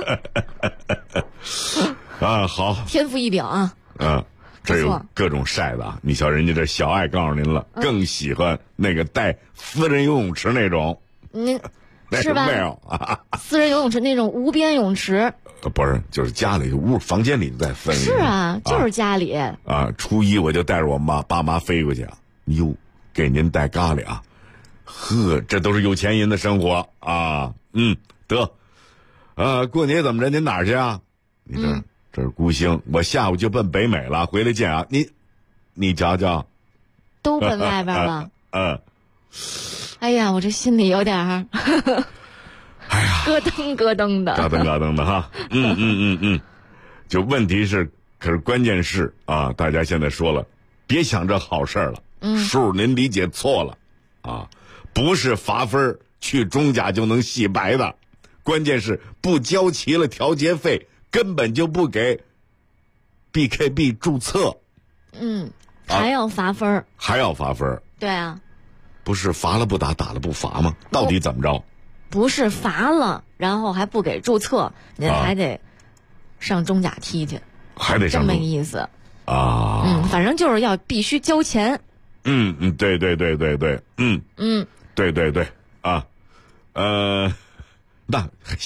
好， 天赋异禀啊。 这有各种晒的啊！你瞧人家这小爱告诉您了，更喜欢那个带私人游泳池那种。 是吧？私人游泳池那种无边泳池。 不是，就是家里房间里在分。 是啊，就是家里初一我就带着我爸妈飞过去，给您带咖喱啊！这都是有钱人的生活啊！得，过年怎么着？您哪儿去啊？你这是孤星，我下午就奔北美了，回来见啊！ 你瞧瞧， 都奔外边了。哎呀，我这心里有点儿， 哎呀， 咯噔咯噔的， 咯噔咯噔的哈。就问题是，可是关键是啊，大家现在说了，别想这好事了。叔，您理解错了啊，不是罚分去中甲就能洗白的，关键是不交齐了调节费，根本就不给 BKB 注册。 还要罚分还要罚分。 对啊， 不是罚了不打，打了不罚吗？到底怎么着？ 不是罚了，然后还不给注册，您还得上中甲踢去， 还得上这么意思啊。 反正就是要必须交钱。 对，对啊，那